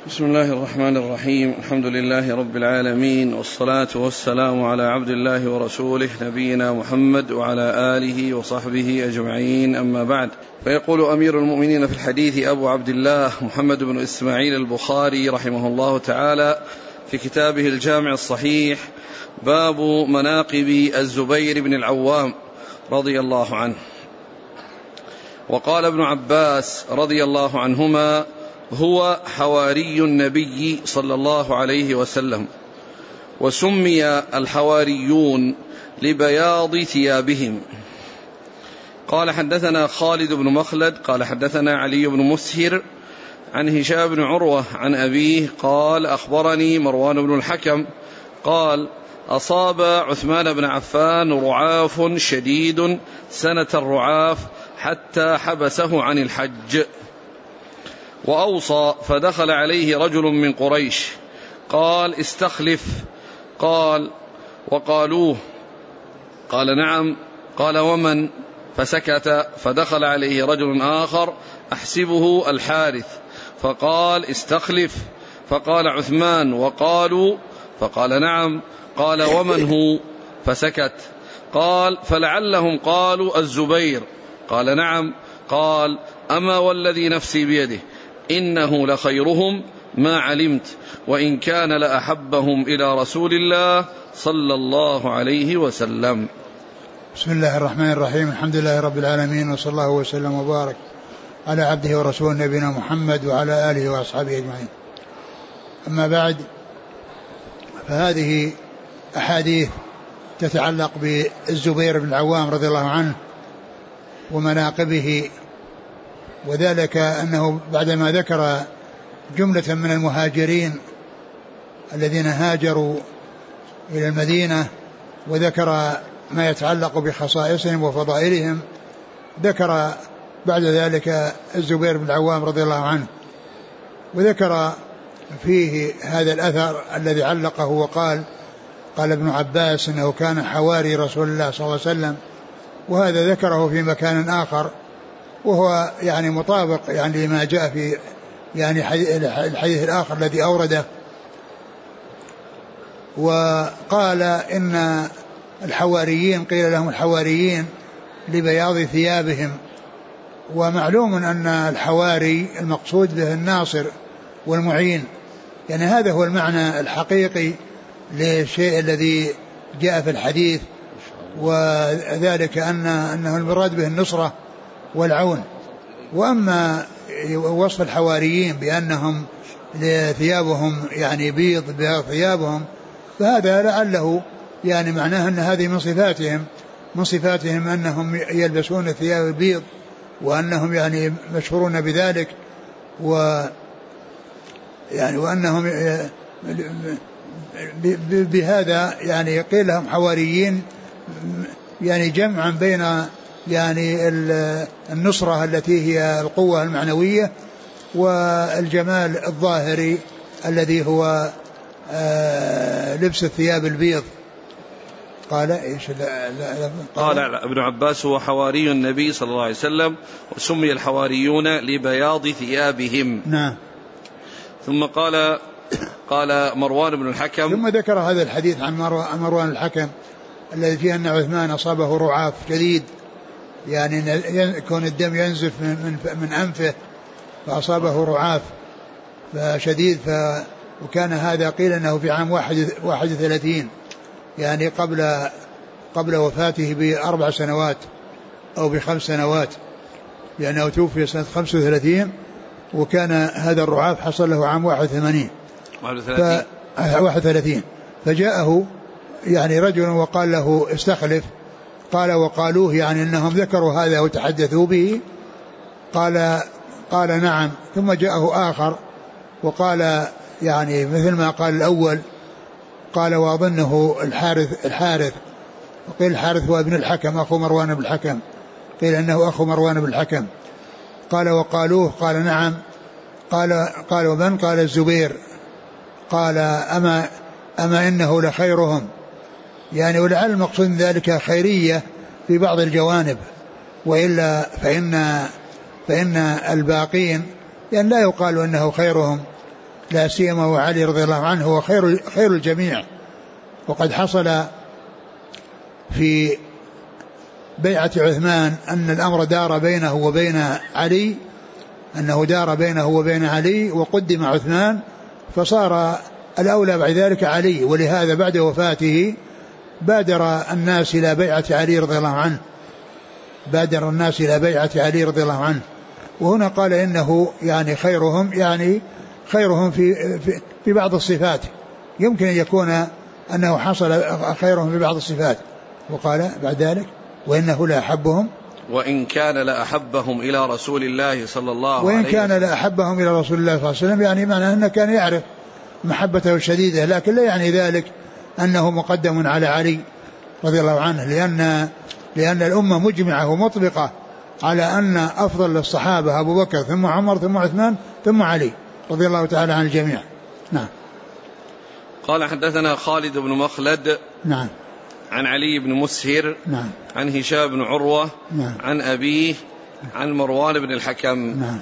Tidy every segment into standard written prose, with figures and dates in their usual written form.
بسم الله الرحمن الرحيم. الحمد لله رب العالمين، والصلاة والسلام على عبد الله ورسوله نبينا محمد وعلى آله وصحبه أجمعين، أما بعد. فيقول أمير المؤمنين في الحديث أبو عبد الله محمد بن إسماعيل البخاري رحمه الله تعالى في كتابه الجامع الصحيح: باب مناقب الزبير بن العوام رضي الله عنه. وقال ابن عباس رضي الله عنهما: هو حواري النبي صلى الله عليه وسلم، وسمي الحواريون لبياض ثيابهم. قال: حدثنا خالد بن مخلد قال حدثنا علي بن مسهر عن هشام بن عروة عن أبيه قال: أخبرني مروان بن الحكم قال: أصاب عثمان بن عفان رعاف شديد سنة الرعاف حتى حبسه عن الحج، وأوصى فدخل عليه رجل من قريش قال: استخلف. قال: وقالوه. قال: نعم. قال: ومن؟ فسكت. فدخل عليه رجل آخر أحسبه الحارث فقال: استخلف. فقال: عثمان. وقالوا. فقال: نعم. قال: ومن هو؟ فسكت. قال: فلعلهم قالوا الزبير. قال: نعم. قال: أما والذي نفسي بيده إنه لخيرهم ما علمت، وإن كان لأحبهم إلى رسول الله صلى الله عليه وسلم. بسم الله الرحمن الرحيم. الحمد لله رب العالمين، وصلى الله وسلم وبارك على عبده ورسوله نبينا محمد وعلى آله وأصحابه أجمعين. أما بعد، فهذه أحاديث تتعلق بالزبير بن العوام رضي الله عنه ومناقبه، وذلك أنه بعدما ذكر جملة من المهاجرين الذين هاجروا إلى المدينة وذكر ما يتعلق بخصائصهم وفضائلهم، ذكر بعد ذلك الزبير بن العوام رضي الله عنه، وذكر فيه هذا الأثر الذي علقه وقال: قال ابن عباس إنه كان حواري رسول الله صلى الله عليه وسلم، وهذا ذكره في مكان آخر، وهو يعني مطابق يعني لما جاء في يعني الحديث الآخر الذي أورده. وقال إن الحواريين قيل لهم الحواريين لبياض ثيابهم، ومعلوم أن الحواري المقصود به الناصر والمعين، يعني هذا هو المعنى الحقيقي للشيء الذي جاء في الحديث، وذلك أنه المراد به النصرة والعون. وأما وصف الحواريين بأنهم ثيابهم يعني بيض ثيابهم، فهذا لعله يعني معناه أن هذه من صفاتهم أنهم يلبسون الثياب البيض، وأنهم يعني مشهورون بذلك، يعني وأنهم بهذا يعني قيل لهم حواريين، يعني جمعا بين يعني النصرة التي هي القوة المعنوية والجمال الظاهري الذي هو لبس الثياب البيض. قال إيش؟ قال ابن عباس: هو حواري النبي صلى الله عليه وسلم، وسمي الحواريون لبياض ثيابهم. نعم. ثم قال مروان بن الحكم، ثم ذكر هذا الحديث عن مروان الحكم الذي فيه أن عثمان أصابه رعاف شديد، يعني يكون الدم ينزف من أنفه، فأصابه رعاف شديد، وكان هذا قيل أنه في عام 31، يعني قبل وفاته ب4 سنوات أو ب5 سنوات، لأنه توفي سنة 35، وكان هذا الرعاف حصل له عام 31. فجاءه يعني رجل وقال له: استخلف. قال: وقالوه، يعني أنهم ذكروا هذا وتحدثوا به. قال: نعم. ثم جاءه آخر وقال يعني مثل ما قال الأول، قال: وأظنه الحارث، وقيل الحارث هو ابن الحكم أخو مروان بن الحكم، قيل أنه أخو مروان بن الحكم. قال: وقالوه. قال: نعم. قال: ومن؟ قال: الزبير. قال: أما إنه لخيرهم، يعني ولعل المقصود من ذلك خيرية في بعض الجوانب، وإلا فإن الباقين يعني لا يقال أنه خيرهم، لا سيما وعلي رضي الله عنه هو خير الجميع. وقد حصل في بيعة عثمان أن الأمر دار بينه وبين علي، أنه دار بينه وبين علي وقدم عثمان، فصار الأولى بعد ذلك علي، ولهذا بعد وفاته بادر الناس إلى بيعة علي رضي الله عنه، بادر الناس إلى بيعة علي رضي الله عنه. وهنا قال إنه يعني خيرهم في بعض الصفات، يمكن أن يكون أنه حصل خيرهم في بعض الصفات. وقال بعد ذلك وإنه لأحبهم، وإن كان لأحبهم إلى رسول الله صلى الله عليه وسلم، وإن كان لأحبهم إلى رسول الله صلى الله عليه وسلم، يعني معنى أنه كان يعرف محبته الشديدة، لكن لا يعني ذلك أنه مقدم على علي رضي الله عنه، لأن الأمة مجمعة ومطبقة على أن أفضل الصحابة أبو بكر ثم عمر ثم عثمان ثم علي رضي الله تعالى عن الجميع. نعم. قال حدثنا خالد بن مخلد نعم عن علي بن مسهر نعم عن هشام بن عروة نعم عن أبيه عن مروان بن الحكم نعم.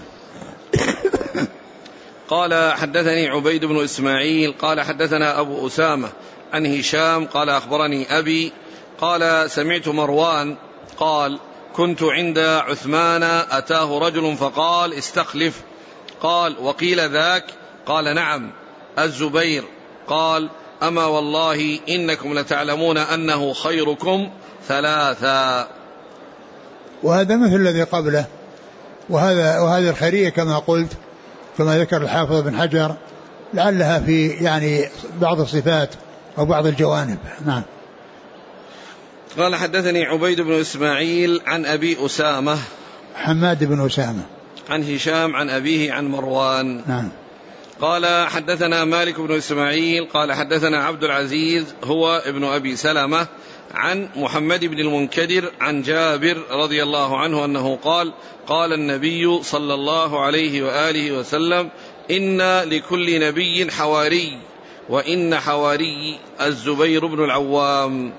قال حدثني عبيد بن إسماعيل قال حدثنا أبو أسامة عن هشام قال أخبرني أبي قال سمعت مروان قال كنت عند عثمان أتاه رجل فقال استخلف، قال وقيل ذاك؟ قال نعم الزبير. قال أما والله إنكم لتعلمون أنه خيركم ثلاثا. وهذا مثل الذي قبله، وهذه الخيرية كما قلت كما ذكر الحافظ بن حجر لعلها في يعني بعض الصفات أو بعض الجوانب. نعم. قال حدثني عبيد بن إسماعيل عن أبي أسامة حماد بن أسامة عن هشام عن أبيه عن مروان. نعم. قال حدثنا مالك بن إسماعيل قال حدثنا عبد العزيز هو ابن أبي سلمة عن محمد بن المنكدر عن جابر رضي الله عنه أنه قال قال النبي صلى الله عليه وآله وسلم إن لكل نبي حواري وإن حواري الزبير بن العوام.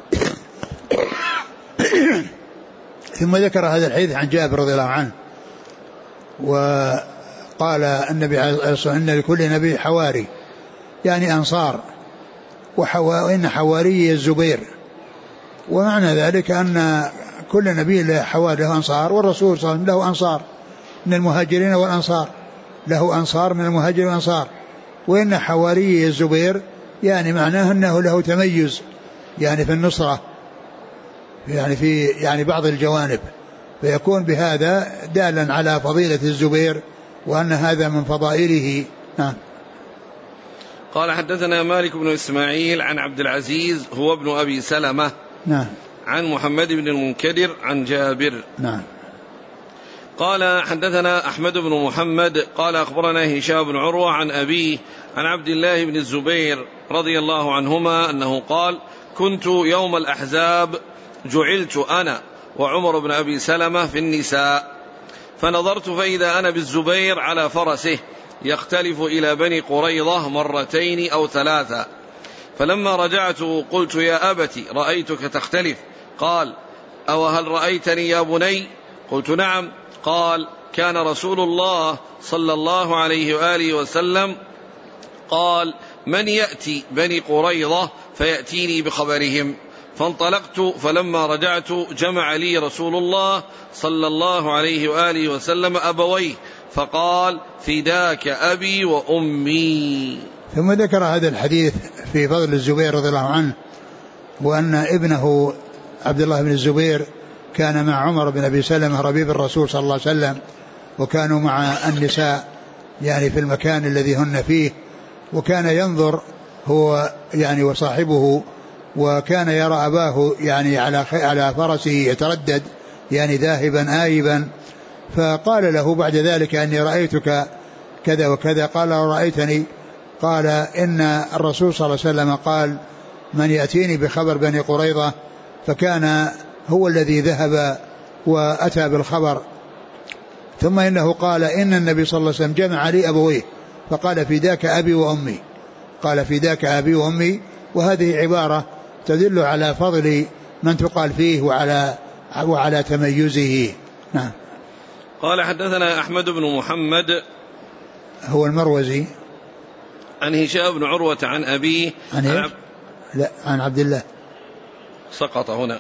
ثم ذكر هذا الحديث عن جابر رضي الله عنه وقال النبي عليه الصلاة والسلام إن لكل نبي حواري يعني أنصار، وإن حواري الزبير، ومعنى ذلك أن كل نبي له حواري له أنصار، والرسول صلى الله عليه وسلم له أنصار من المهاجرين والأنصار، له أنصار من المهاجرين والأنصار. وإن حواري الزبير يعني معناه أنه له تميز يعني في النصرة يعني في يعني بعض الجوانب، فيكون بهذا دالا على فضيلة الزبير وأن هذا من فضائله. نعم. قال حدثنا مالك بن إسماعيل عن عبد العزيز هو ابن أبي سلمة نعم عن محمد بن المنكدر عن جابر. نعم. قال حدثنا أحمد بن محمد قال أخبرنا هشام بن عروة عن أبيه عن عبد الله بن الزبير رضي الله عنهما أنه قال كنت يوم الأحزاب جعلت أنا وعمر بن أبي سلمة في النساء، فنظرت فإذا أنا بالزبير على فرسه يختلف إلى بني قريظة مرتين أو ثلاثة، فلما رجعت قلت يا أبت رأيتك تختلف، قال أو هل رأيتني يا بني؟ قلت نعم. قال كان رسول الله صلى الله عليه وآله وسلم قال من يأتي بني قريظة فيأتيني بخبرهم، فانطلقت فلما رجعت جمع لي رسول الله صلى الله عليه وآله وسلم أبويه فقال فداك أبي وأمي. ثم ذكر هذا الحديث في فضل الزبير رضي الله عنه، وأن ابنه عبد الله بن الزبير كان مع عمر بن أبي سلمة ربيب الرسول صلى الله عليه وسلم، وكانوا مع النساء يعني في المكان الذي هن فيه، وكان ينظر هو يعني وصاحبه، وكان يرى أباه يعني على فرسه يتردد يعني ذاهبا آيبا، فقال له بعد ذلك أني رأيتك كذا وكذا، قال رأيتني؟ قال إن الرسول صلى الله عليه وسلم قال من يأتيني بخبر بني قريظة، فكان هو الذي ذهب وأتى بالخبر. ثم إنه قال إن النبي صلى الله عليه وسلم جمع لي أبويه فقال فداك أبي وأمي، قال فداك أبي وأمي، وهذه عبارة تدل على فضل من تقال فيه وعلى تميزه. نعم. قال حدثنا أحمد بن محمد هو المروزي عن هشام بن عروة عن أبيه عن عبد الله. سقط هنا.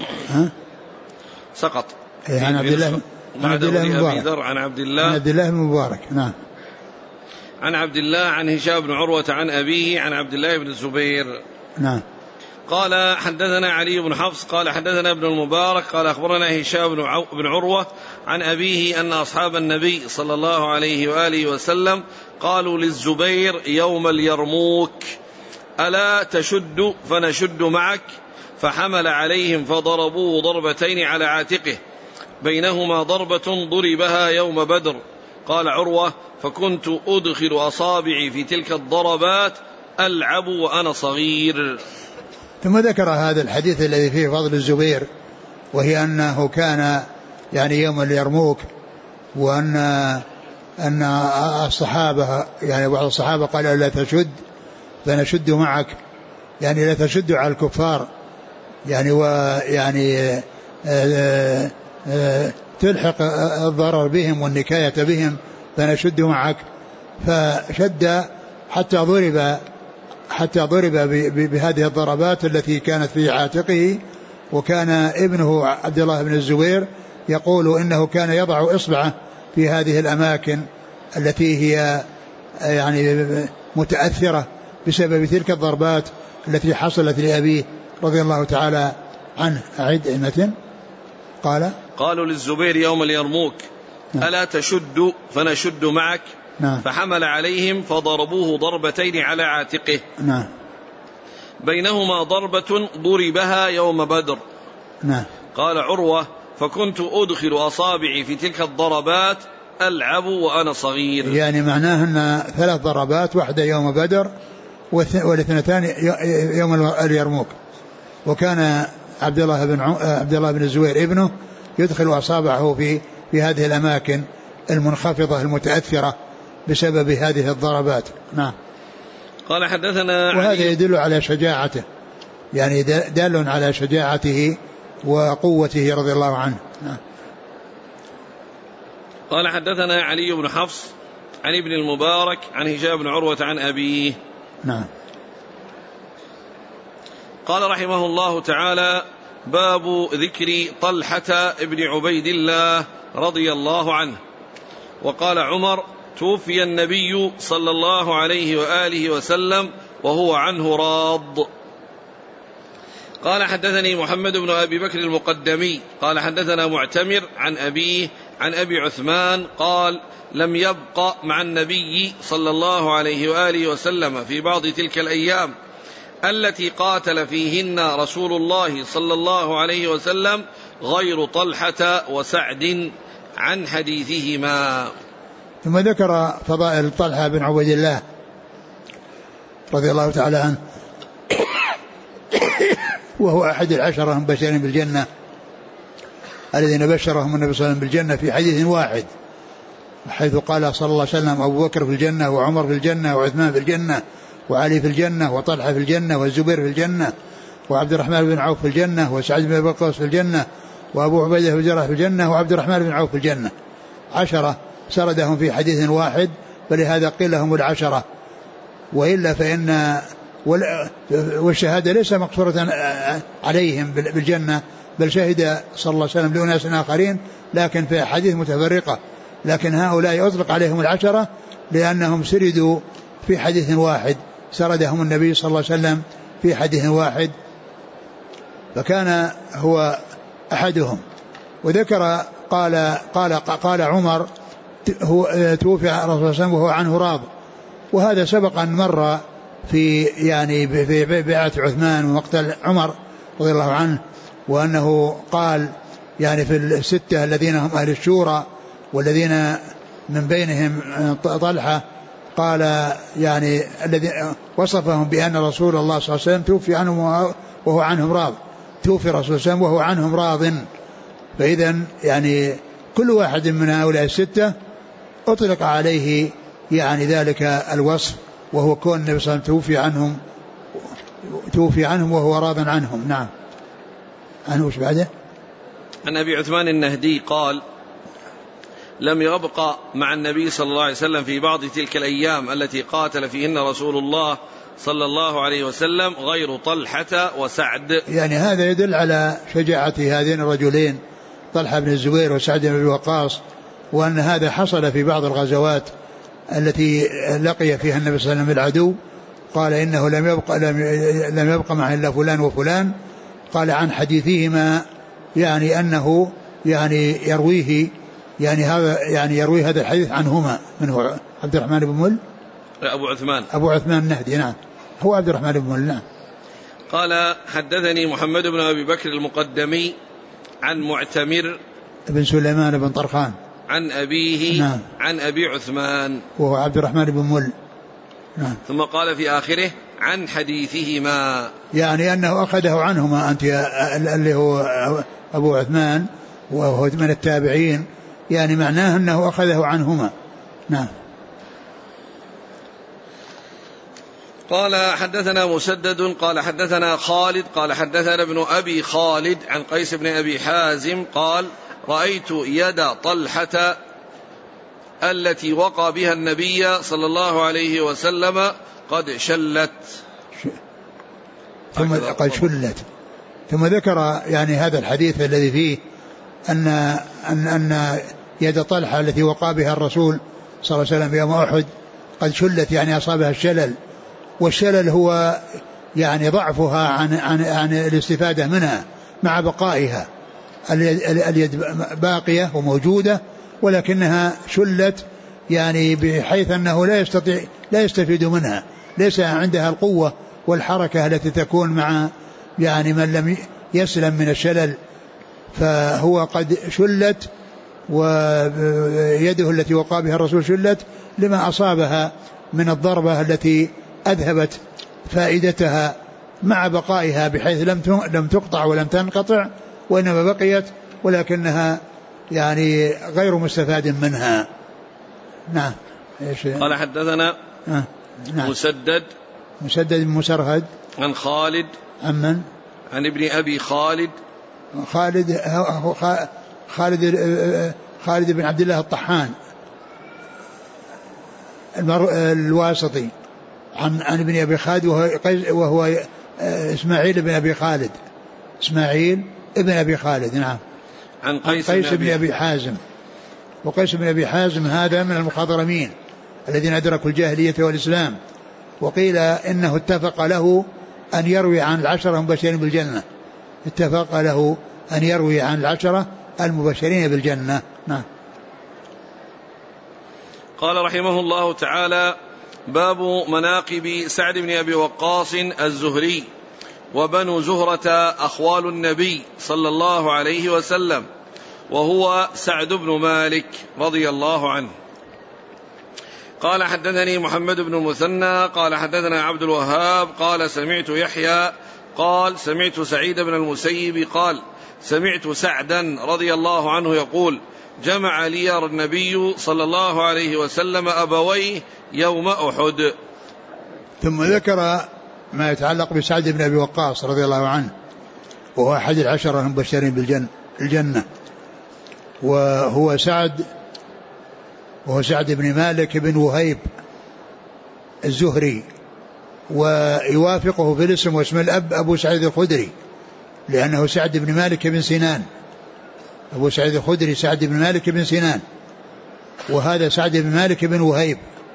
سقط. عن عبد الله بن مبارك. عن عبد الله بن مبارك. نعم. عن عبد الله عن هشام بن عروة عن أبيه عن عبد الله بن الزبير. نعم. قال حدثنا علي بن حفص قال حدثنا ابن المبارك قال أخبرنا هشام بن عروة عن أبيه أن أصحاب النبي صلى الله عليه وآله وسلم قالوا للزبير يوم اليرموك ألا تشد فنشد معك، فحمل عليهم فضربوه ضربتين على عاتقه، بينهما ضربة ضربها يوم بدر. قال عروة فكنت أدخل أصابعي في تلك الضربات ألعب وأنا صغير. ثم ذكر هذا الحديث الذي فيه فضل الزبير، وهي أنه كان يعني يوم اليرموك، وأن الصحابة يعني بعض الصحابة قال لا تشد فنشد معك، يعني لا تشد على الكفار، يعني ويعني تلحق الضرر بهم والنكاية بهم، فنشد معك. فشد حتى ضرب بهذه الضربات التي كانت في عاتقه. وكان ابنه عبد الله بن الزبير يقول إنه كان يضع إصبعه في هذه الأماكن التي هي يعني متأثرة بسبب تلك الضربات التي حصلت لأبيه رضي الله تعالى عنه. أعد المتن. قالوا للزبير يوم اليرموك ألا تشد فنشد معك، فحمل عليهم فضربوه ضربتين على عاتقه، بينهما ضربة ضربها يوم بدر. قال عروة فكنت أدخل أصابعي في تلك الضربات ألعب وأنا صغير. يعني معناه أن 3 ضربات، واحدة يوم بدر والاثنتان يوم اليرموك. وكان عبد الله بن الزبير ابنه يدخل أصابعه في هذه الأماكن المنخفضة المتأثرة بسبب هذه الضربات. نعم. قال حدثنا وهذا يدل على شجاعته، يعني دال على شجاعته وقوته رضي الله عنه. نعم. قال حدثنا علي بن حفص عن ابن المبارك عن هشام بن عروة عن أبيه. نعم. قال رحمه الله تعالى باب ذكر طلحة ابن عبيد الله رضي الله عنه. وقال عمر توفي النبي صلى الله عليه وآله وسلم وهو عنه راض. قال حدثني محمد بن أبي بكر المقدمي قال حدثنا معتمر عن أبيه عن أبي عثمان قال لم يبق مع النبي صلى الله عليه وآله وسلم في بعض تلك الأيام التي قاتل فيهن رسول الله صلى الله عليه وسلم غير طلحة وسعد عن حديثهما. ثم ذكر فضائل طلحة بن عبيد الله رضي الله تعالى عنه، وهو أحد 10 المبشرين بالجنة الذين بشرهم النبي صلى الله عليه وسلم بالجنة في حديث واحد، حيث قال صلى الله عليه وسلم أبو بكر في الجنة وعمر في الجنة وعثمان في الجنة وعلي في الجنة وطلحة في الجنة والزبير في الجنة وعبد الرحمن بن عوف في الجنة وسعد بن وقاص في الجنة وأبو عبيدة بن الجراح في الجنة وعبد الرحمن بن عوف في الجنة. 10 سردهم في حديث واحد، فلهذا قيل لهم 10. وإلا فإن والشهادة ليس مقصورة عليهم بالجنة، بل شهد صلى الله عليه وسلم لأناس آخرين لكن في حديث متفرقة، لكن هؤلاء أطلق عليهم 10 لأنهم سردوا في حديث واحد، سردهم النبي صلى الله عليه وسلم في حديث واحد، فكان هو أحدهم. وذكر قال عمر توفي الرسول صلى الله عليه وسلم وهو عنه راض، وهذا سبق أن مر في بيعة عثمان ومقتل عمر رضي الله عنه، وأنه قال يعني في 6 الذين هم أهل الشورى والذين من بينهم طلحة، قال يعني الذي وصفهم بأن رسول الله صلى الله عليه وسلم توفي عنهم وهو عنهم راض، توفي رسول الله صلى الله عليه وسلم وهو عنهم راض. فإذا يعني كل واحد من هؤلاء 6 أطلق عليه يعني ذلك الوصف، وهو كون النبي صلى الله عليه وسلم توفي عنهم وهو راض عنهم. نعم. عنه وش بعده؟ عن أبي عثمان النهدي قال لم يبق مع النبي صلى الله عليه وسلم في بعض تلك الأيام التي قاتل فيهن رسول الله صلى الله عليه وسلم غير طلحة وسعد. يعني هذا يدل على شجاعة هذين الرجلين طلحة بن الزبير وسعد بن وقاص، وأن هذا حصل في بعض الغزوات التي لقي فيها النبي صلى الله عليه وسلم العدو. قال إنه لم يبق معه إلا فلان وفلان. قال عن حديثهما يعني أنه يعني يرويه، يعني هذا يعني يروي هذا الحديث عنهما. من هو؟ عبد الرحمن بن مل أبو عثمان النهدي. نعم هو عبد الرحمن بن مل. نعم. قال حدثني محمد بن أبي بكر المقدمي عن معتمر بن سليمان بن طرخان عن أبيه. نعم. عن أبي عثمان وهو عبد الرحمن بن مل. نعم. ثم قال في آخره عن حديثهما، يعني أنه أخذه عنهما. أنت اللي هو أبو عثمان وهو من التابعين، يعني معناه أنه أخذه عنهما. نعم. قال حدثنا مسدد قال حدثنا خالد قال حدثنا ابن أبي خالد عن قيس بن أبي حازم قال رأيت يد طلحة التي وقى بها النبي صلى الله عليه وسلم قد شلت. ثم قد شلت. ثم ذكر يعني هذا الحديث الذي فيه أن يد طلحة التي وقى بها الرسول صلى الله عليه وسلم يوم أحد قد شلت، يعني أصابها الشلل. والشلل هو يعني ضعفها عن الاستفادة منها مع بقائها. اليد باقية وموجودة ولكنها شلت، يعني بحيث أنه لا يستفيد منها، ليس عندها القوة والحركة التي تكون مع يعني من لم يسلم من الشلل. فهو قد شلت، ويده التي وقى بها الرسول شلت لما أصابها من الضربة التي أذهبت فائدتها مع بقائها، بحيث لم تقطع ولم تنقطع وإنما بقيت ولكنها يعني غير مستفاد منها. نعم. قال حدثنا نعم. مسدد بن مسرهد عن خالد عن ابن أبي خالد خالد بن عبد الله الطحان الواسطي عن ابن أبي خالد وهو إسماعيل بن أبي خالد. نعم. عن قيس بن أبي حازم. وقيس بن أبي حازم هذا من المخضرمين الذين أدركوا الجاهلية والإسلام، وقيل إنه اتفق له أن يروي عن العشرة المبشرين بالجنة. اتفق له أن يروي عن العشرة المبشرين بالجنة. نعم. قال رحمه الله تعالى باب مناقب سعد بن أبي وقاص الزهري وبنو زهرة أخوال النبي صلى الله عليه وسلم، وهو سعد بن مالك رضي الله عنه. قال حدثني محمد بن المثنى قال حدثنا عبد الوهاب قال سمعت يحيى قال سمعت سعيد بن المسيب قال سمعت سعدا رضي الله عنه يقول جمع لي النبي صلى الله عليه وسلم أبويه يوم أحد. ثم ذكر ما يتعلق بسعد بن أبي وقاص رضي الله عنه، وهو أحد العشرة المبشرين بالجنة، وهو سعد بن مالك بن وهيب الزهري، ويوافقه في الاسم واسم الأب أبو سعيد الخدري، لأنه سعد بن مالك بن سنان. أبو سعيد الخدري سعد بن مالك بن سنان، وهذا سعد بن مالك بن وهيب.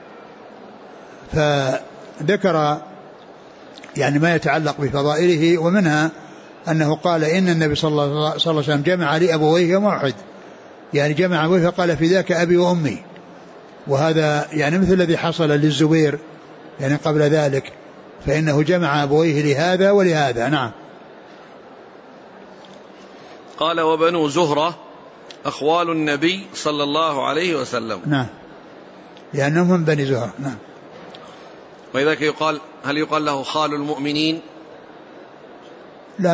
فذكر يعني ما يتعلق بفضائله، ومنها أنه قال إن النبي صلى الله عليه وسلم جمع لي أبويه يوم أحد، يعني جمع أبويه فقال في ذاك أبي وأمي، وهذا يعني مثل الذي حصل للزبير يعني قبل ذلك، فإنه جمع أبويه لهذا ولهذا. نعم. قال وبنو زهرة أخوال النبي صلى الله عليه وسلم. نعم، لأنهم من بني زهرة. نعم. وإذا يقال هل يقال له خال المؤمنين؟ لا،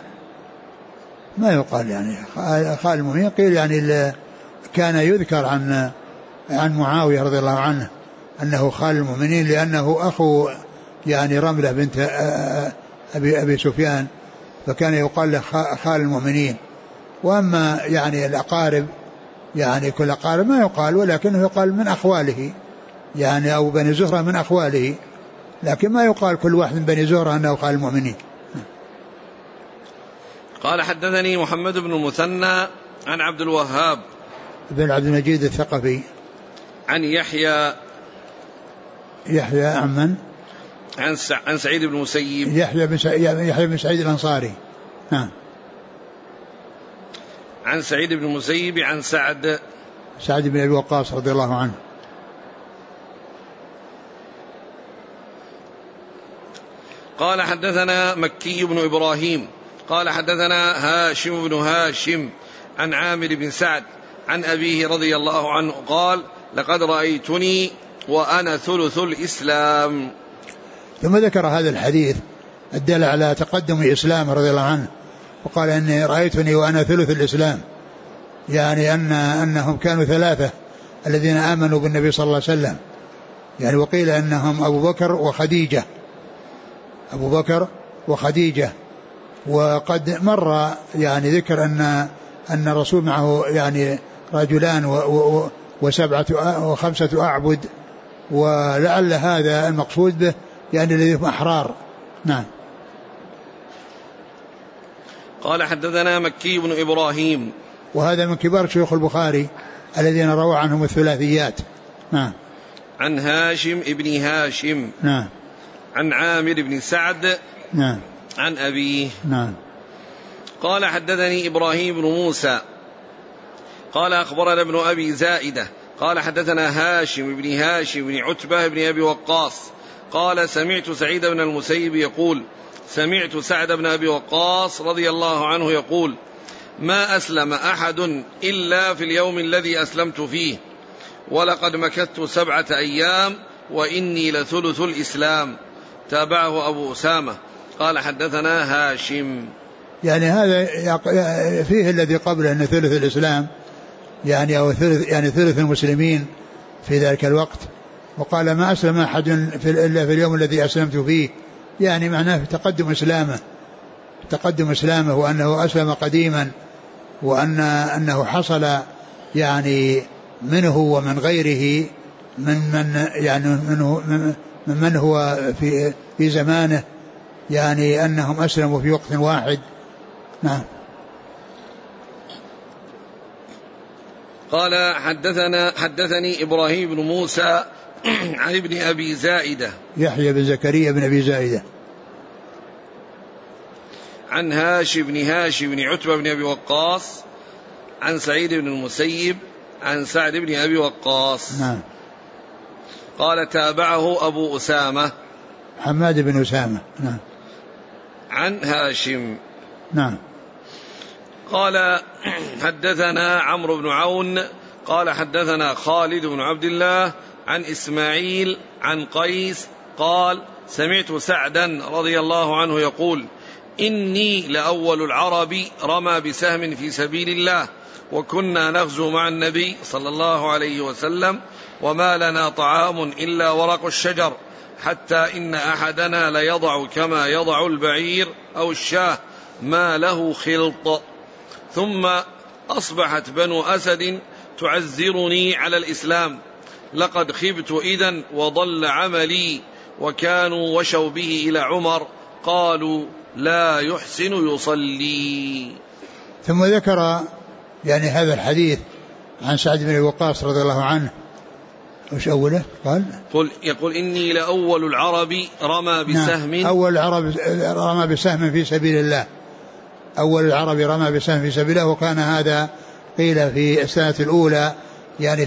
ما يقال يعني خال المؤمنين. قيل يعني كان يذكر عن معاوية رضي الله عنه أنه خال المؤمنين، لأنه أخو يعني رملة بنت أبي سفيان، فكان يقال له خال المؤمنين. وأما يعني الأقارب يعني كل قال ما يقال، ولكنه يقال من أخواله يعني، أو بني زهرة من أخواله، لكن ما يقال كل واحد من بني زهرة أنه خال المؤمنين. قال حدثني محمد بن المثنى عن عبد الوهاب بن عبد المجيد الثقفي عن يحيى عن من؟ عن سعيد بن المسيب يحيى بن سعيد الأنصاري. نعم. عن سعيد بن المسيب عن سعد بن أبي وقاص رضي الله عنه. قال حدثنا مكي بن إبراهيم قال حدثنا هاشم بن هاشم عن عامر بن سعد عن أبيه رضي الله عنه قال لقد رأيتني وأنا ثلث الإسلام. ثم ذكر هذا الحديث الدل على تقدم إسلام رضي الله عنه، وقال إني رأيتني وأنا ثلث الإسلام، يعني أنهم كانوا ثلاثة الذين آمنوا بالنبي صلى الله عليه وسلم، يعني وقيل أنهم أبو بكر وخديجة، وقد مر يعني ذكر أن الرسول معه يعني رجلان وخمسة أعبد، ولعل هذا المقصود به يعني الذي هم أحرار. نعم. قال حدثنا مكي بن إبراهيم، وهذا من كبار شيوخ البخاري الذين روى عنهم الثلاثيات. نعم. عن هاشم ابن هاشم. نعم. عن عامر بن سعد. نعم. عن أبيه. نعم. قال حدثني إبراهيم بن موسى قال أخبرنا ابن أبي زائدة قال حدثنا هاشم بن عتبة بن أبي وقاص قال سمعت سعيد بن المسيب يقول سمعت سعد بن أبي وقاص رضي الله عنه يقول ما أسلم أحد إلا في اليوم الذي أسلمت فيه، ولقد مكثت 7 أيام وإني لثلث الإسلام. تابعه أبو أسامة. قال حدثنا هاشم. يعني هذا فيه الذي قبله أن ثلث الإسلام يعني أو ثلث المسلمين في ذلك الوقت، وقال ما أسلم أحد إلا في اليوم الذي أسلمت فيه، يعني معناه تقدم إسلامه وأنه أسلم قديما، وأنه حصل يعني منه ومن غيره من هو في زمانه، يعني أنهم أسلموا في وقت واحد. نعم. قال حدثني إبراهيم بن موسى عن ابن أبي زائدة يحيى بن زكريا بن أبي زائدة عن هاشم بن عتبة بن أبي وقاص عن سعيد بن المسيب عن سعد بن أبي وقاص. نعم. قال تابعه أبو أسامة حماد بن أسامة. نعم. عن هاشم. نعم. قال حدثنا عمرو بن عون قال حدثنا خالد بن عبد الله عن إسماعيل عن قيس قال سمعت سعدا رضي الله عنه يقول إني لأول العرب رمى بسهم في سبيل الله، وكنا نغزو مع النبي صلى الله عليه وسلم وما لنا طعام إلا ورق الشجر، حتى إن أحدنا ليضع كما يضع البعير أو الشاه ما له خلط. ثم أصبحت بنو أسد تعزرني على الإسلام، لقد خبت إذن وضل عملي، وكانوا وشوا به إلى عمر قالوا لا يحسن يصلي. ثم ذكر يعني هذا الحديث عن سعد بن وقاص رضي الله عنه. وش أوله؟ يقول إني لأول العرب رمى بسهم. نعم. أول العرب رمى بسهم في سبيل الله، أول العرب رمى بسهم في سبيل الله، وكان هذا قيل في السنة الأولى يعني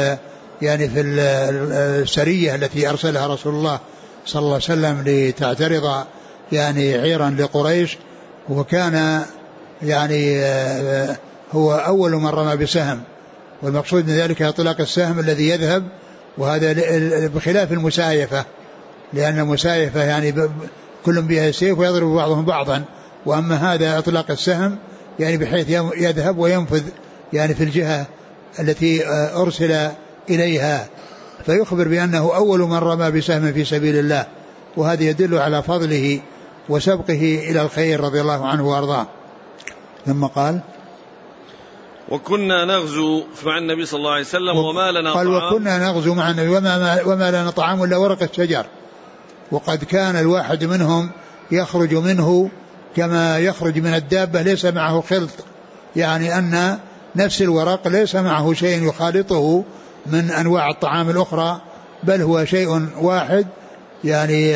في السرية التي أرسلها رسول الله صلى الله عليه وسلم لتعترض يعني عيرا لقريش، وكان يعني هو أول من رمى بسهم، والمقصود من ذلك إطلاق السهم الذي يذهب، وهذا بخلاف المسايفة، لأن المسايفة يعني كل بها سيف ويضرب بعضهم بعضا، وأما هذا إطلاق السهم يعني بحيث يذهب وينفذ يعني في الجهة التي أرسل إليها، فيخبر بأنه أول من رمى بسهم في سبيل الله، وهذا يدل على فضله وسبقه إلى الخير رضي الله عنه وأرضاه. ثم قال وكنا نغزو مع النبي صلى الله عليه وسلم وما لنا قال طعام. وكنا نغزو مع النبي وما لنا طعام إلا ورق الشجر. وقد كان الواحد منهم يخرج منه كما يخرج من الدابة ليس معه خلط، يعني أن نفس الورق ليس معه شيء يخالطه من أنواع الطعام الأخرى، بل هو شيء واحد، يعني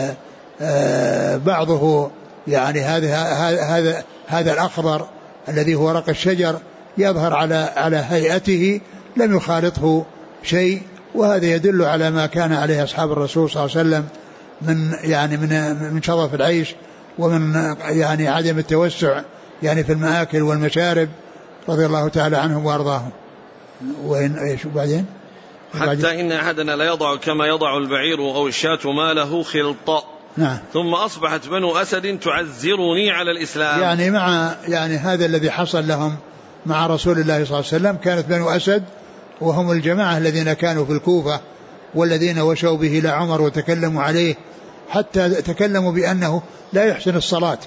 بعضه يعني هذا الأخضر الذي هو ورق الشجر يظهر على هيئته لم يخالطه شيء. وهذا يدل على ما كان عليه أصحاب الرسول صلى الله عليه وسلم من شظف العيش ومن يعني عدم التوسع يعني في المآكل والمشارب رضي الله تعالى عنهم وأرضاهم. بعدين حتى إن أحدنا لا يضع كما يضع البعير أو الشاة ما له خلط. نعم. ثم أصبحت بنو أسد تعزرني على الإسلام. يعني مع هذا الذي حصل لهم مع رسول الله صلى الله عليه وسلم، كانت بنو أسد وهم الجماعة الذين كانوا في الكوفة والذين وشوا به إلى عمر وتكلموا عليه حتى تكلموا بأنه لا يحسن الصلاة.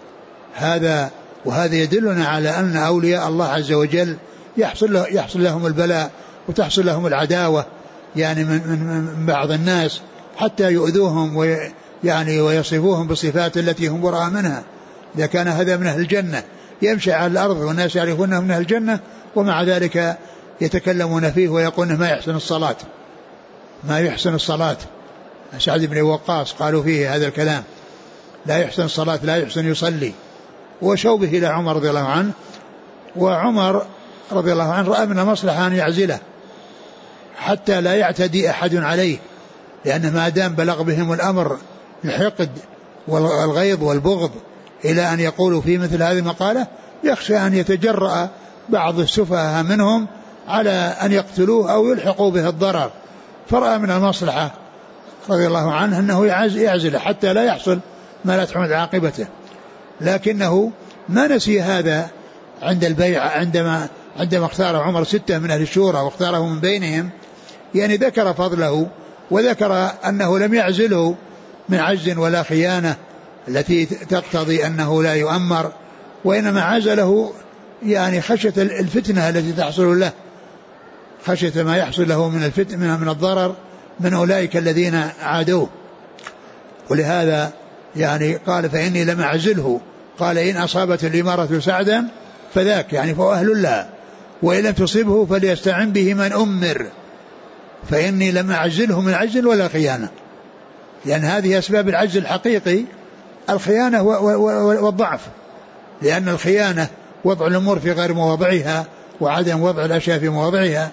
وهذا يدلنا على أن أولياء الله عز وجل يحصل لهم البلاء وتحصل لهم العداوة يعني من بعض الناس حتى يؤذوهم ويصفوهم بصفات التي هم براء منها. إذا كان هذا من أهل الجنة يمشي على الأرض والناس يعرفونه من أهل الجنة، ومع ذلك يتكلمون فيه ويقولون ما يحسن الصلاة. سعد بن وقاص قالوا فيه هذا الكلام، لا يحسن الصلاة، لا يحسن يصلي. وشوا به إلى عمر رضي الله عنه، وعمر رضي الله عنه رأى من المصلحة أن يعزله حتى لا يعتدي أحد عليه، لأن ما دام بلغ بهم الأمر الحقد والغيظ والبغض إلى أن يقولوا في مثل هذه المقالة، يخشى أن يتجرأ بعض السفهاء منهم على أن يقتلوه أو يلحقوا به الضرر. فرأى من المصلحة رضي الله عنه أنه يعزله حتى لا يحصل ما لا تحمد عاقبته. لكنه ما نسي هذا عند البيع، عندما اختار عمر 6 من أهل الشورى واختاره من بينهم، يعني ذكر فضله وذكر أنه لم يعزله من عجز ولا خيانة التي تقتضي أنه لا يؤمر، وإنما عزله يعني خشية الفتنة التي تحصل له، خشية ما يحصل له من الفتنة من الضرر من أولئك الذين عادوه. ولهذا يعني قال فإني لم أعزله، قال إن أصابت الإمارة سعدا فذاك يعني فهو أهل لها، وإن لم تصبه فليستعن به من أمر، فإني لم أعزله من عجز ولا خيانة. لأن هذه أسباب العجز الحقيقي الخيانة والضعف، لأن الخيانة وضع الأمور في غير مواضعها وعدم وضع الأشياء في مواضعها،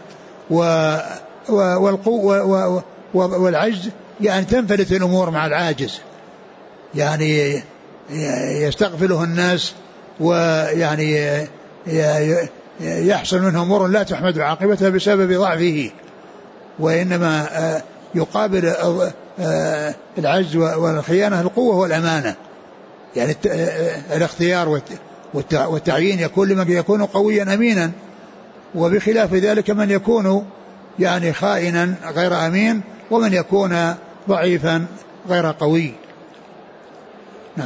والعجز يعني تنفلت الأمور مع العاجز، يعني يستغفله الناس ويعني يحصل منه أمور لا تحمد عاقبتها بسبب ضعفه. وإنما يقابل العجز والخيانة القوة والأمانة، يعني الاختيار والتعيين يكون لمن يكون قويا أمينا، وبخلاف ذلك من يكون يعني خائنا غير أمين، ومن يكون ضعيفا غير قوي. نعم.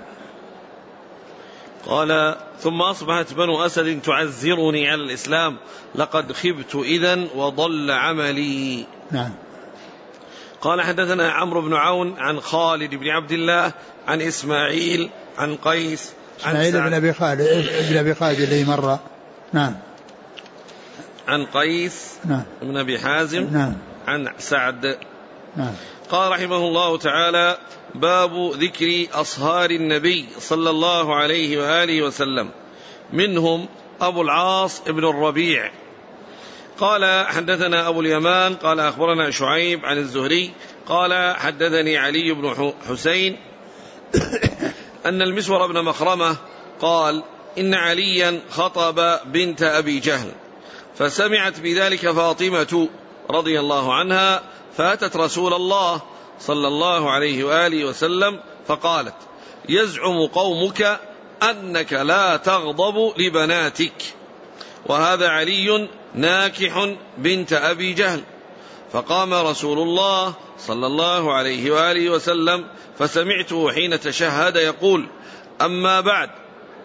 قال ثم أصبحت بنو أسد تعزرني على الإسلام لقد خبت إذن وضل عملي. نعم. قال حدثنا عمرو بن عون عن خالد بن عبد الله عن إسماعيل عن قيس إسماعيل بن أبي خالد الذي مر. نعم. عن قيس نعم. بن أبي حازم. نعم. عن سعد. نعم. قال رحمه الله تعالى باب ذكر أصهار النبي صلى الله عليه وآله وسلم، منهم أبو العاص بن الربيع. قال حدثنا أبو اليمان قال أخبرنا شعيب عن الزهري قال حدثني علي بن حسين أن المسور بن مخرمة قال إن عليا خطب بنت أبي جهل، فسمعت بذلك فاطمة رضي الله عنها، فأتت رسول الله صلى الله عليه وآله وسلم فقالت يزعم قومك أنك لا تغضب لبناتك، وهذا علي ناكح بنت أبي جهل. فقام رسول الله صلى الله عليه وآله وسلم فسمعته حين تشهد يقول أما بعد،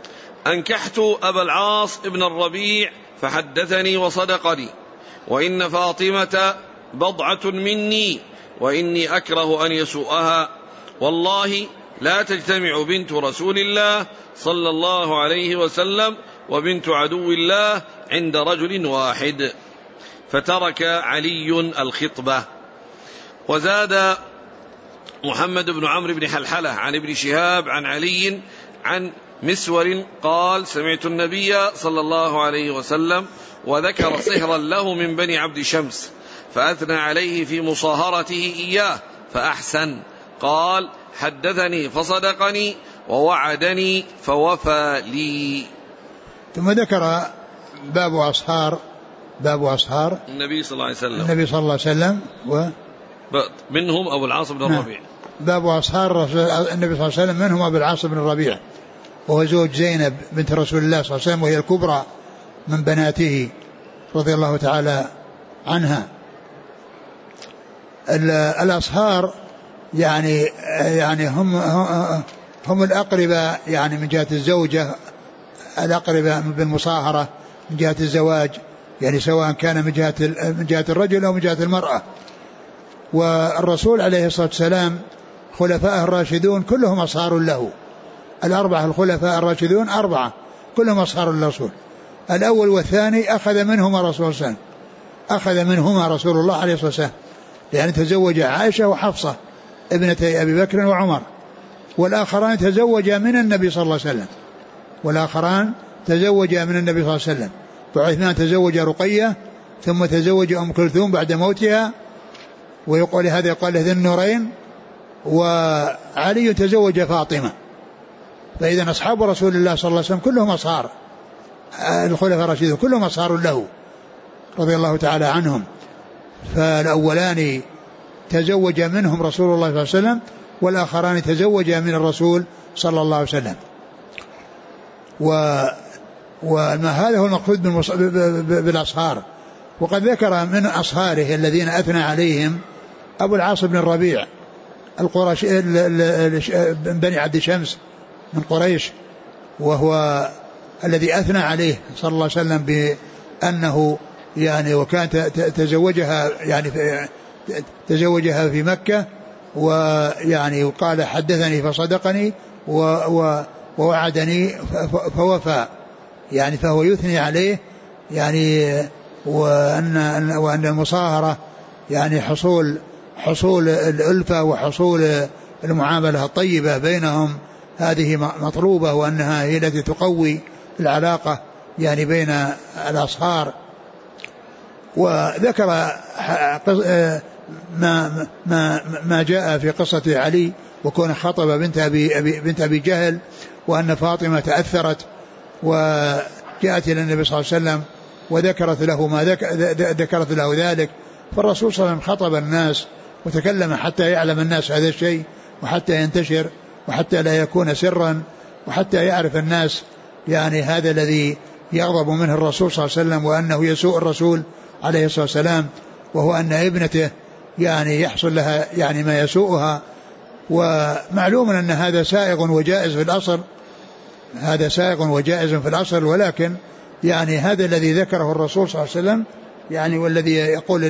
أنكحت أبا العاص ابن الربيع فحدثني وصدقني، وإن فاطمة بضعة مني وإني أكره أن يسوءها، والله لا تجتمع بنت رسول الله صلى الله عليه وسلم وبنت عدو الله عند رجل واحد. فترك علي الخطبة. وزاد محمد بن عمرو بن حلحلة عن ابن شهاب عن علي عن مسور قال سمعت النبي صلى الله عليه وسلم وذكر صهرا له من بني عبد شمس فأثنى عليه في مصاهرته إياه فأحسن. قال حدثني فصدقني ووعدني فوفى لي. ثم ذكر باب أصهار النبي صلى الله عليه وسلم منهم أبو العاص بن الربيع. باب أصهار النبي صلى الله عليه وسلم منهم أبو العاص بن الربيع وهو زوج زينب بنت رسول الله صلى الله عليه وسلم وهي الكبرى من بناته رضي الله تعالى عنها. الأصهار يعني هم الأقرباء يعني من جهة الزوجة، الأقرباء بالمصاهرة من جهة الزواج، يعني سواء كان من جهة الرجل أو من جهة المرأة. والرسول عليه الصلاة والسلام خلفاء الراشدون كلهم أصهار له، الأربعة الخلفاء الراشدون أربعة كلهم أصهار للرسول. الأول والثاني أخذ منهما رسول الله عليه الصلاة والسلام، لأن تزوج عائشة وحفصة ابنتي أبي بكر وعمر، والآخران تزوجا من النبي صلى الله عليه وسلم. وعثمان تزوج رقية ثم تزوج أم كلثوم بعد موتها، ويقول هذا يقال له ذي النورين، وعلي تزوج فاطمة. فإذا أصحاب رسول الله صلى الله عليه وسلم كلهم أصهار، الخلفاء الراشدون كلهم أصهار له رضي الله تعالى عنهم. فالأولان تزوج منهم رسول الله صلى الله عليه وسلم، والآخران تزوج من الرسول صلى الله عليه وسلم. وما هذا هو المقصود بالأصهار. وقد ذكر من أصهاره الذين أثنى عليهم أبو العاص بن الربيع القرشي بني عبد شمس من قريش، وهو الذي أثنى عليه صلى الله عليه وسلم بأنه يعني وكان تزوجها في مكة، ويعني وقال حدثني فصدقني ووعدني فوفى، يعني فهو يثني عليه يعني وأن المصاهرة يعني حصول الألفة وحصول المعاملة الطيبة بينهم هذه مطلوبة، وأنها هي التي تقوي العلاقة يعني بين الأصهار. وذكر ما جاء في قصة علي وكون خطب بنت أبي جهل، وأن فاطمة تأثرت وجاءت إلى النبي صلى الله عليه وسلم وذكرت له ذكرت له ذلك. فالرسول صلى الله عليه وسلم خطب الناس وتكلم حتى يعلم الناس هذا الشيء، وحتى ينتشر، وحتى لا يكون سرا، وحتى يعرف الناس يعني هذا الذي يغضب منه الرسول صلى الله عليه وسلم، وأنه يسوء الرسول عليه الصلاة والسلام، وهو أن ابنته يعني يحصل لها يعني ما يسوءها. ومعلوم أن هذا سائغ وجائز في الأصل، ولكن يعني هذا الذي ذكره الرسول صلى الله عليه وسلم يعني والذي يقول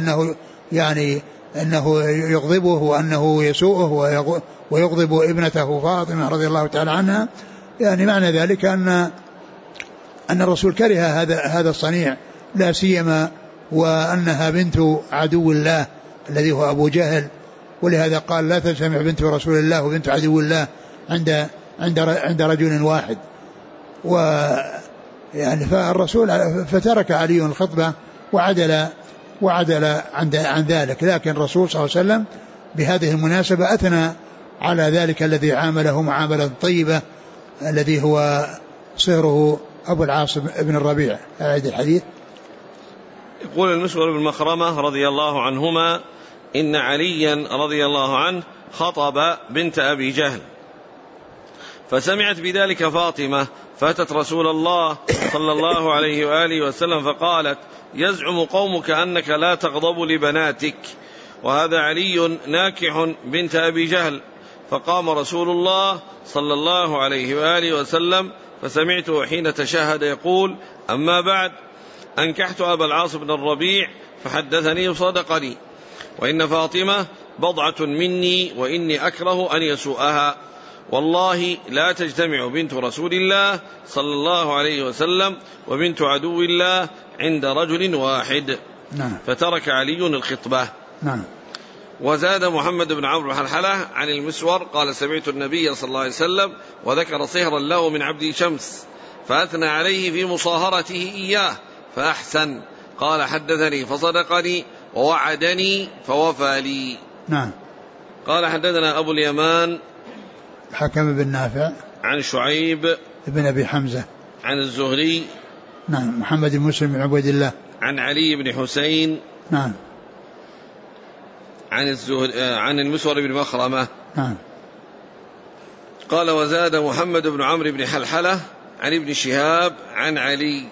أنه يغضبه وأنه يسوءه ويغضب ابنته فاطمة رضي الله تعالى عنها، يعني معنى ذلك أن الرسول كره هذا الصنيع، لا سيما وأنها بنت عدو الله الذي هو أبو جهل، ولهذا قال لا تجتمع بنت رسول الله وبنت عدو الله عند رجل واحد. يعني فالرسول فترك علي الخطبة وعدل عن ذلك، لكن الرسول صلى الله عليه وسلم بهذه المناسبة أثنى على ذلك الذي عامله معاملة طيبة الذي هو صهره أبو العاص بن الربيع. أعيد الحديث. يقول المسور بن مخرمة رضي الله عنهما إن عليا رضي الله عنه خطب بنت أبي جهل، فسمعت بذلك فاطمة فأتت رسول الله صلى الله عليه وآله وسلم فقالت يزعم قومك أنك لا تغضب لبناتك، وهذا علي ناكح بنت أبي جهل. فقام رسول الله صلى الله عليه وآله وسلم فسمعته حين تشهد يقول: أما بعد، أنكحت أبا العاص بن الربيع فحدثني وصدقني، وإن فاطمة بضعة مني وإني أكره أن يسوءها، والله لا تجتمع بنت رسول الله صلى الله عليه وسلم وبنت عدو الله عند رجل واحد. نعم. فترك علي الخطبة. نعم. وزاد محمد بن عمرو بن حلحلة عن المسور قال: سمعت النبي صلى الله عليه وسلم وذكر صهرا له من عبد شمس فأثنى عليه في مصاهرته إياه فأحسن، قال: حدثني فصدقني ووعدني فوفى لي. نعم. قال: حدثنا أبو اليمان حكم بن نافع عن شعيب بن أبي حمزة عن الزهري نعم محمد بن مسلم بن عبيد الله عن علي بن حسين نعم عن المسور بن مخرمة. نعم. قال: وزاد محمد بن عمرو بن حلحلة عن ابن شهاب عن علي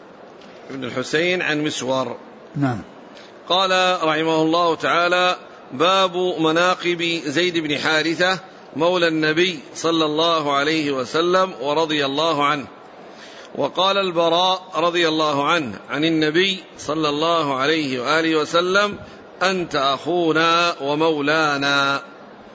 بن الحسين عن مسور. نعم. قال رحمه الله تعالى: باب مناقب زيد بن حارثة مولى النبي صلى الله عليه وسلم ورضي الله عنه. وقال البراء رضي الله عنه عن النبي صلى الله عليه وآله وسلم: أنت أخونا ومولانا.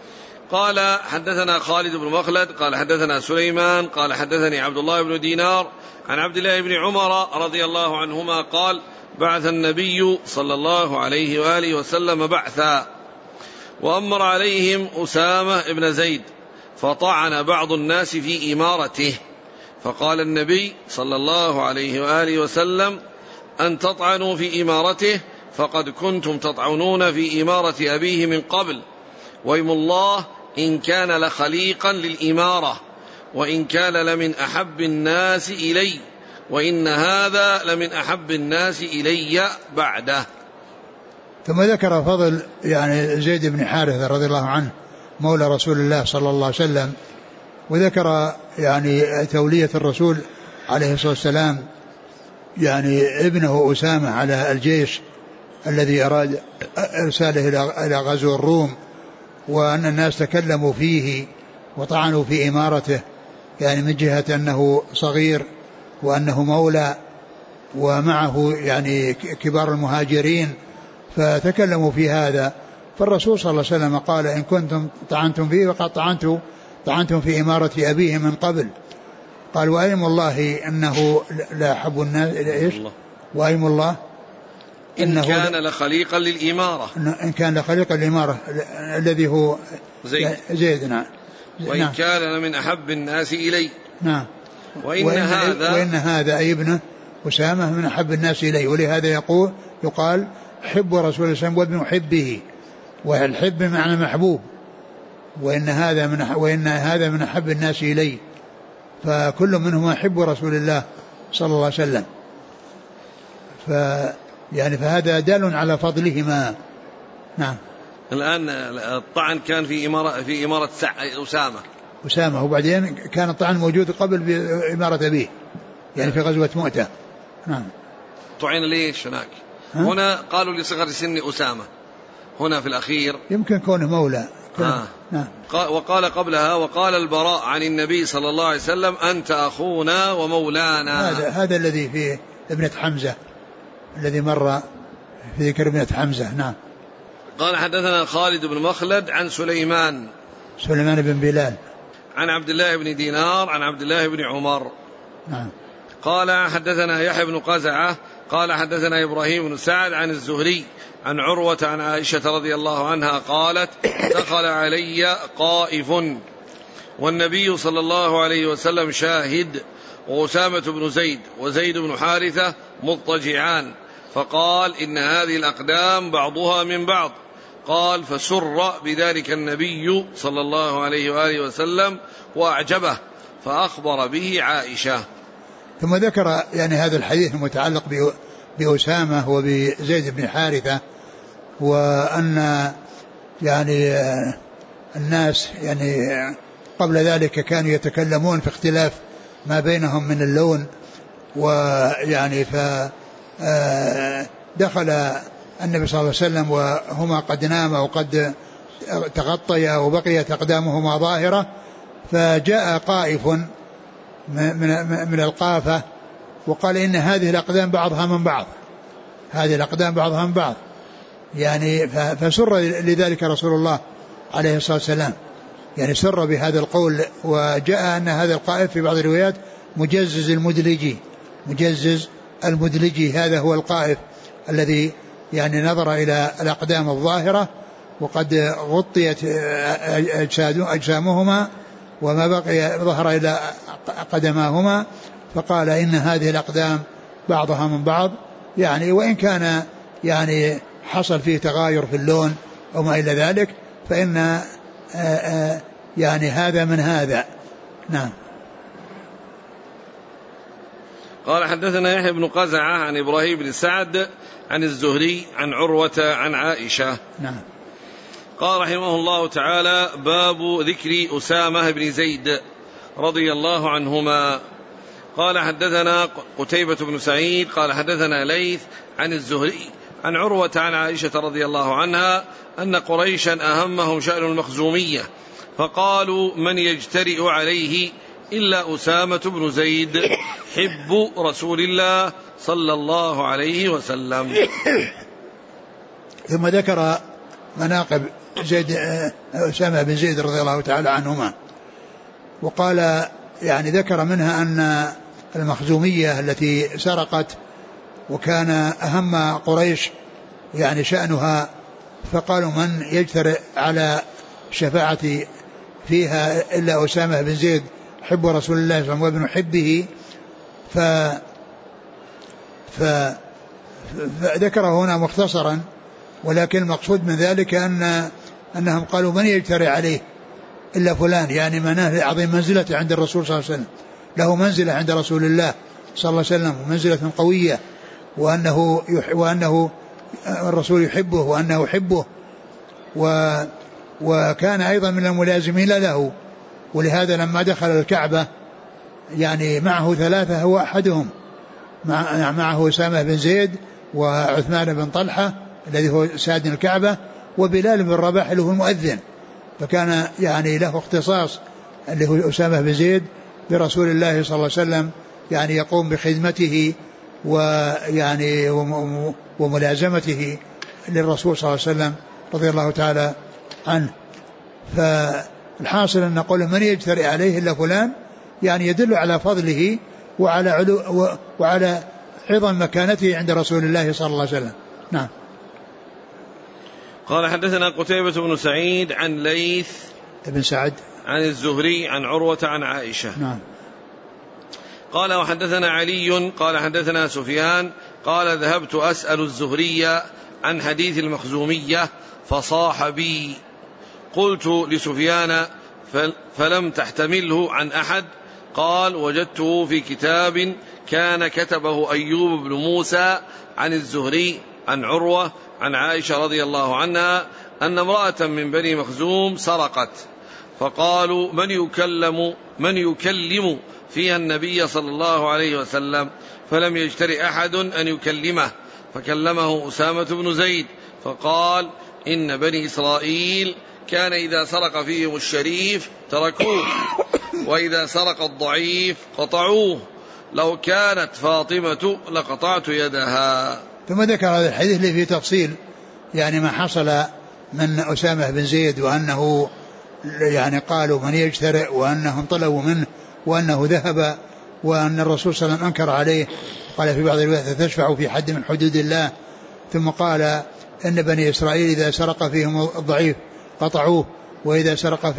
قال: حدثنا خالد بن مخلد قال: حدثنا سليمان قال: حدثني عبد الله بن دينار عن عبد الله بن عمر رضي الله عنهما قال: بعث النبي صلى الله عليه وآله وسلم بعثا وأمر عليهم أسامة بن زيد، فطعن بعض الناس في إمارته، فقال النبي صلى الله عليه وآله وسلم: أن تطعنوا في إمارته فقد كنتم تطعنون في إمارة أبيه من قبل، وإم الله إن كان لخليقا للإمارة، وإن كان لمن أحب الناس إلي، وإن هذا لمن أحب الناس إلي بعده. ثم ذكر فضل يعني زيد بن حارثة رضي الله عنه مولى رسول الله صلى الله عليه وسلم، وذكر يعني تولية الرسول عليه الصلاة والسلام يعني ابنه أسامة على الجيش الذي أراد إرساله إلى غزو الروم، وأن الناس تكلموا فيه وطعنوا في إمارته، يعني من جهة أنه صغير وأنه مولى ومعه يعني كبار المهاجرين، فتكلموا في هذا. فالرسول صلى الله عليه وسلم قال: إن كنتم طعنتم فيه وقد طعنتم في إمارة أبيه من قبل. قال: وأيم الله إنه لا أحب الناس إيش؟ وأيم الله إن كان لخليقا للإمارة، إن كان لخليقا للإمارة الذي هو زيد. نعم. وإن كان لمن أحب الناس إلي. نعم. وإن هذا أي ابنه أسامة من أحب الناس إليه، ولهذا يقال حب رسول الله صلى الله عليه وسلم وابن حبه، والحب معنى محبوب، وإن هذا من أحب الناس إليه، فكل منهما حب رسول الله صلى الله عليه وسلم. فهذا دال على فضلهما. نعم. الآن الطعن كان في إمارة أسامة، وبعدين كان الطعن موجود قبل بإمارة أبيه، يعني في غزوة مؤتة. نعم. طعن ليش هناك؟ هنا قالوا لصغر سن أسامة، هنا في الأخير يمكن كونه مولى. نعم. وقال قبلها: وقال البراء عن النبي صلى الله عليه وسلم: أنت أخونا ومولانا. هذا الذي في ابنة حمزة، الذي مر في ذكر ابنة حمزة. نعم. قال: حدثنا خالد بن مخلد عن سليمان بن بلال عن عبد الله بن دينار عن عبد الله بن عمر. نعم. قال: حدثنا يحيى بن قزعة قال: حدثنا إبراهيم بن سعد عن الزهري عن عروة عن عائشة رضي الله عنها قالت: دخل علي قائف والنبي صلى الله عليه وسلم شاهد، وأسامة بن زيد وزيد بن حارثة مضطجعان، فقال: إن هذه الأقدام بعضها من بعض. قال: فسر بذلك النبي صلى الله عليه وآله وسلم وأعجبه، فأخبر به عائشة. ثم ذكر يعني هذا الحديث المتعلق بأسامة وبزيد بن حارثة، وأن يعني الناس يعني قبل ذلك كانوا يتكلمون في اختلاف ما بينهم من اللون، ويعني فدخل النبي صلى الله عليه وسلم وهما قد ناما وقد تغطيا وبقيت أقدامهما ظاهرة، فجاء قائف من القافة، وقال إن هذه الأقدام بعضها من بعض، هذه الأقدام بعضها من بعض يعني. فسر لذلك رسول الله عليه الصلاة والسلام، يعني سر بهذا القول. وجاء أن هذا القائف في بعض الروايات مجزز المدلجي، مجزز المدلجي هذا هو القائف الذي يعني نظر إلى الأقدام الظاهرة وقد غطيت أجسامهما وما بقي ظهر إلى قدماهما، فقال إن هذه الأقدام بعضها من بعض، يعني وإن كان يعني حصل فيه تغاير في اللون أو ما إلى ذلك، فإن يعني هذا من هذا. نعم. قال حدثنا يحيى بن قزعة عن إبراهيم بن سعد عن الزهري عن عروة عن عائشة. نعم. قال رحمه الله تعالى: باب ذكر أسامة بن زيد رضي الله عنهما. قال حدثنا قتيبة بن سعيد قال حدثنا ليث عن الزهري عن عروة عن عائشة رضي الله عنها أن قريشا أهمهم شأن المخزومية، فقالوا: من يجترئ عليه إلا أسامة بن زيد حب رسول الله صلى الله عليه وسلم. ثم ذكر مناقب أسامة بن زيد رضي الله تعالى عنهما، وقال يعني ذكر منها أن المخزومية التي سرقت وكان أهم قريش يعني شأنها، فقالوا: من يجترئ على شفاعة فيها إلا أسامة بن زيد حب رسول الله صلى الله عليه وسلم وابن حبه. فذكره هنا مختصرا، ولكن المقصود من ذلك أنهم قالوا: من يجترئ عليه إلا فلان، يعني مناه عظيم منزلة عند الرسول صلى الله عليه وسلم، له منزلة عند رسول الله صلى الله عليه وسلم ومنزلة قوية، وأنه الرسول يحبه وأنه يحبه، وكان أيضا من الملازمين له. ولهذا لما دخل الكعبة يعني معه ثلاثة، هو أحدهم، معه أسامة بن زيد وعثمان بن طلحة الذي هو سادن الكعبة، وبلال بن رباح اللي هو المؤذن، فكان يعني له اختصاص اللي هو أسامة بن زيد برسول الله صلى الله عليه وسلم، يعني يقوم بخدمته ويعني وملازمته للرسول صلى الله عليه وسلم رضي الله تعالى عنه. فالحاصل أن نقول: من يجترئ عليه إلا فلان، يعني يدل على فضله وعلى عظم مكانته عند رسول الله صلى الله عليه وسلم. نعم. قال حدثنا قتيبة بن سعيد عن ليث بن سعد عن الزهري عن عروة عن عائشة. نعم. قال وحدثنا علي قال حدثنا سفيان قال: ذهبت أسأل الزهري عن حديث المخزومية فصاح بي، قلت لسفيان: فلم تحتمله عن أحد؟ قال: وجدته في كتاب كان كتبه أيوب بن موسى عن الزهري عن عروة عن عائشة رضي الله عنها أن امرأة من بني مخزوم سرقت، فقالوا: من يكلم فيها النبي صلى الله عليه وسلم، فلم يجترئ أحد أن يكلمه، فكلمه أسامة بن زيد فقال: إن بني إسرائيل كان إذا سرق فيهم الشريف تركوه، وإذا سرق الضعيف قطعوه، لو كانت فاطمة لقطعت يدها. ثم ذكر هذا الحديث اللي فيه تفصيل يعني ما حصل من أسامة بن زيد، وأنه يعني قالوا: من يجترئ، وأنهم طلبوا منه، وأنه ذهب، وأن الرسول صلى الله عليه وسلم أنكر عليه، قال في بعض الروايات: تشفع في حد من حدود الله. ثم قال: إن بني إسرائيل إذا سرق فيهم الضعيف قطعوه، وإذا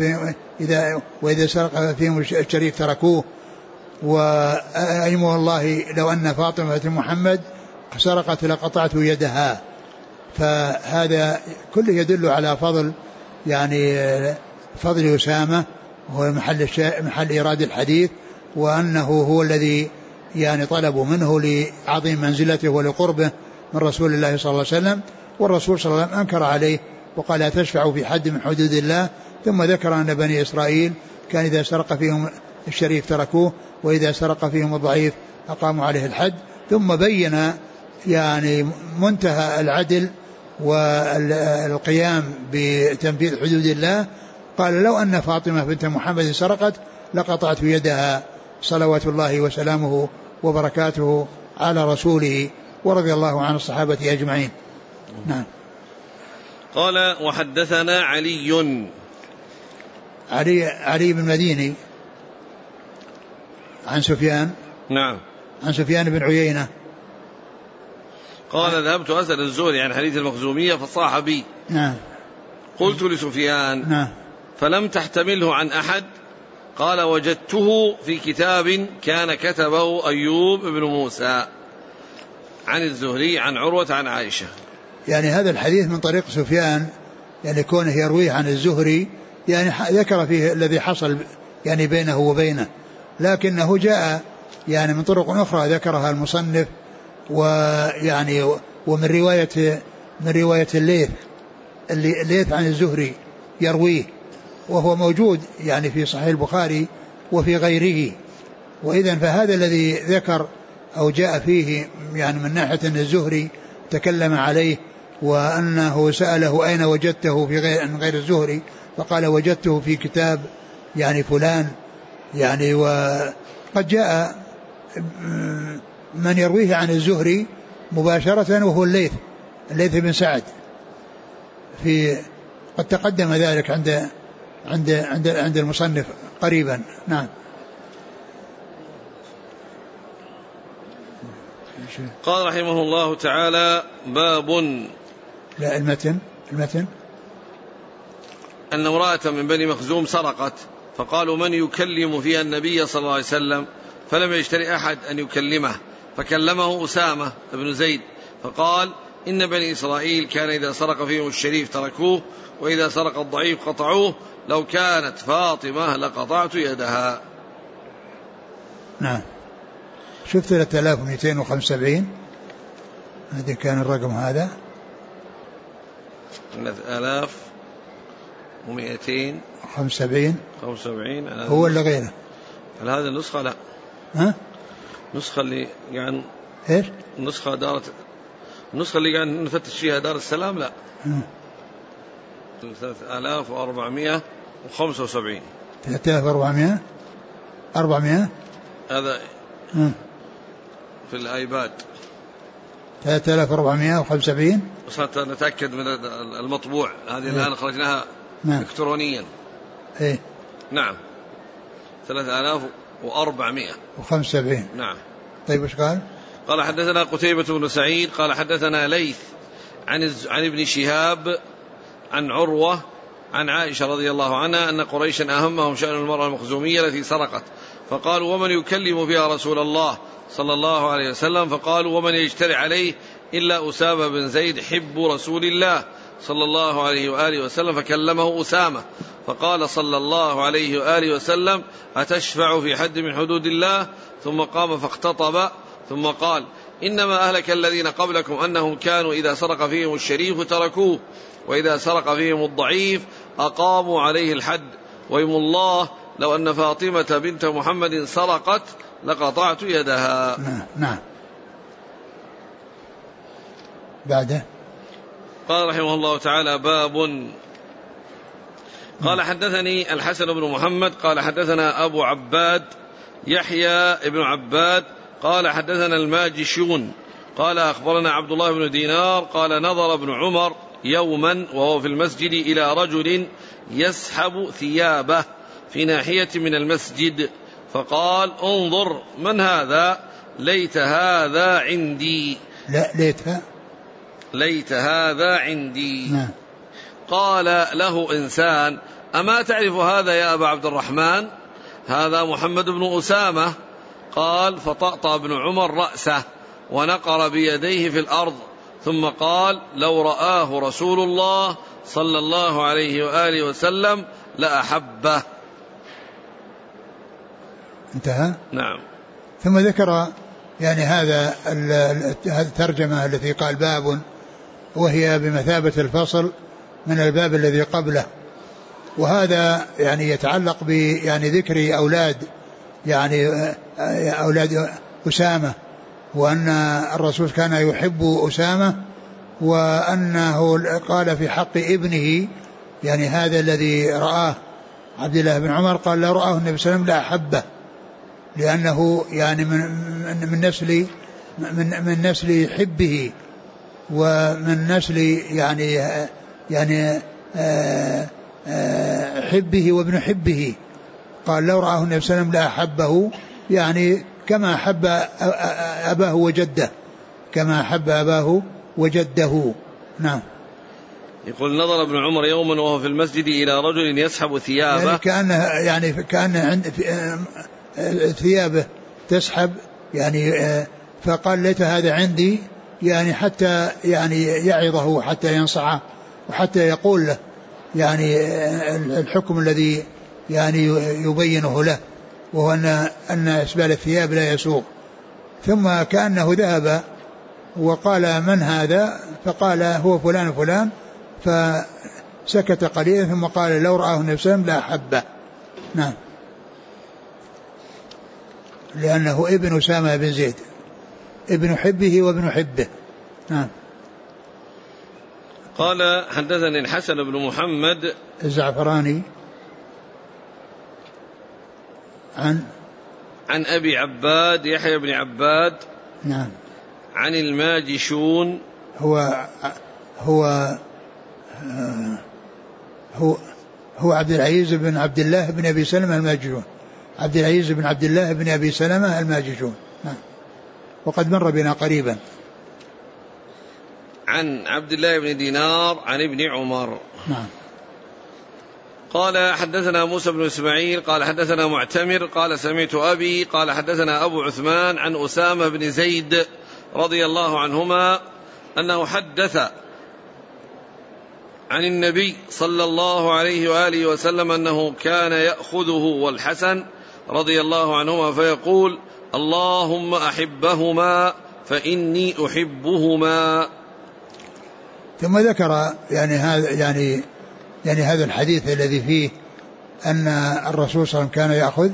سرق فيهم الشريف تركوه، وأيم الله لو أن فاطمة محمد سرقت لقطعت يدها. فهذا كله يدل على فضل يعني فضل أسامة، وهو محل إيراد الحديث، وأنه هو الذي يعني طلبوا منه لعظيم منزلته ولقربه من رسول الله صلى الله عليه وسلم، والرسول صلى الله عليه وسلم أنكر عليه وقال: لا تشفعوا في حد من حدود الله. ثم ذكر أن بني إسرائيل كان إذا سرق فيهم الشريف تركوه، وإذا سرق فيهم الضعيف أقاموا عليه الحد. ثم بين يعني منتهى العدل والقيام بتنفيذ حدود الله، قال: لو أن فاطمة بنت محمد سرقت لقطعت يدها، صلوات الله وسلامه وبركاته على رسوله، ورضي الله عن الصحابة أجمعين. نعم. قال وحدثنا علي بن مديني عن سفيان، نعم، عن سفيان بن عيينة قال ذهبت أسأل الزهري عن حديث المخزومية فصاح بي، نعم، قلت لسفيان نعم، فلم تحتمله عن أحد؟ قال وجدته في كتاب كان كتبه أيوب بن موسى عن الزهري عن عروة عن عائشة. يعني هذا الحديث من طريق سفيان، يعني كونه يرويه عن الزهري، يعني ذكر فيه الذي حصل يعني بينه وبينه، لكنه جاء يعني من طرق أخرى ذكرها المصنف، ويعني ومن رواية الليث عن الزهري يرويه، وهو موجود يعني في صحيح البخاري وفي غيره. وإذن فهذا الذي ذكر أو جاء فيه يعني من ناحية أن الزهري تكلم عليه، وأنه سأله أين وجدته في غير الزهري، فقال وجدته في كتاب يعني فلان، يعني وقد جاء من يرويه عن الزهري مباشرة وهو الليث بن سعد، قد تقدم ذلك عند المصنف قريبا. نعم. قال رحمه الله تعالى باب، لا المتن أن امرأة من بني مخزوم سرقت، فقالوا من يكلم فيها النبي صلى الله عليه وسلم، فلم يشتري أحد أن يكلمه، فكلمه أسامة بن زيد فقال إن بني إسرائيل كان إذا سرق فيهم الشريف تركوه، وإذا سرق الضعيف قطعوه، لو كانت فاطمة لقطعت يدها. نعم. شفت 3275 هذا كان الرقم، هذا 3275 هو اللي غيره. هل هذه النسخة؟ لا، ها؟ النسخة اللي يعني إيش؟ النسخة اللي قاعد نفتش فيها دار السلام، لا 3475 400 هذا في الآيباد 3475. وصلت نتأكد من المطبوع هذه الآن خرجناها إلكترونيا. إيه نعم 3475. نعم. طيب وش قال؟ قال حدثنا قتيبة بن سعيد قال حدثنا ليث عن ابن شهاب عن عروة عن عائشة رضي الله عنها أن قريشا أهمهم شأن المرأة المخزومية التي سرقت، فقالوا ومن يكلم فيها رسول الله صلى الله عليه وسلم، فقالوا ومن يجترئ عليه إلا أسامة بن زيد حب رسول الله صلى الله عليه وآله وسلم، فكلمه أسامة فقال صلى الله عليه وآله وسلم أتشفع في حد من حدود الله؟ ثم قام فاختطب ثم قال إنما أهلك الذين قبلكم أنهم كانوا إذا سرق فيهم الشريف تركوه، وإذا سرق فيهم الضعيف أقاموا عليه الحد، ويم الله لو أن فاطمة بنت محمد سرقت لقطعت يدها. نعم. بعده قال رحمه الله تعالى باب، قال حدثني الحسن بن محمد قال حدثنا أبو عباد يحيى ابن عباد قال حدثنا الماجشون قال أخبرنا عبد الله بن دينار قال نظر ابن عمر يوما وهو في المسجد إلى رجل يسحب ثيابه في ناحية من المسجد، فقال انظر من هذا؟ ليت هذا عندي. لا ليت هذا عندي. نعم. قال له إنسان أما تعرف هذا يا أبا عبد الرحمن؟ هذا محمد بن أسامة. قال فطأطأ ابن عمر رأسه ونقر بيديه في الأرض، ثم قال لو رآه رسول الله صلى الله عليه وآله وسلم لأحبه. انتهى. نعم. ثم ذكر يعني هذا الترجمة التي قال باب، وهي بمثابة الفصل من الباب الذي قبله، وهذا يعني يتعلق يعني ذكر أولاد أسامة، وأن الرسول كان يحب أسامة، وأنه قال في حق ابنه يعني هذا الذي رآه عبد الله بن عمر، قال لو رآه النبي صلى الله عليه وسلم لأنه يعني من نسل حبه ومن نسل يعني حبه وابن حبه. قال لو رآه النبي صلى الله عليه وسلم لأحبه، يعني كما أحب أباه وجده، كما أحب أباه وجده. نعم. يقول نظر ابن عمر يوما وهو في المسجد إلى رجل يسحب ثيابه، يعني كأنه عند ثيابه تسحب، يعني فقال ليت هذا عندي، يعني حتى يعني يعظه، حتى ينصعه، وحتى يقول له يعني الحكم الذي يعني يبينه له، وهو أن إسبال الثياب لا يسوغ. ثم كأنه ذهب وقال من هذا؟ فقال هو فلان فلان، فسكت قليلا ثم قال لو رآه النبي صلى الله عليه وسلم لأحبه. نعم. لأنه ابن أسامة بن زيد، ابن حبه وابن حبه. نعم. قال حدثني الحسن بن محمد الزعفراني عن أبي عباد يحيى بن عباد. نعم. عن الماجشون هو عبد العزيز بن عبد الله بن أبي سلمة الماجشون، عبد العزيز بن عبد الله بن أبي سلمة الماجشون. نعم. وقد مر بنا قريبا. عن عبد الله بن دينار عن ابن عمر. نعم. قال حدثنا موسى بن إسماعيل قال حدثنا معتمر قال سمعت أبي قال حدثنا أبو عثمان عن أسامة بن زيد رضي الله عنهما أنه حدث عن النبي صلى الله عليه وآله وسلم أنه كان يأخذه والحسن رضي الله عنهما فيقول اللهم أحبهما فإني أحبهما. ثم ذكر يعني هذا الحديث الذي فيه أن الرسول صلى الله عليه وسلم كان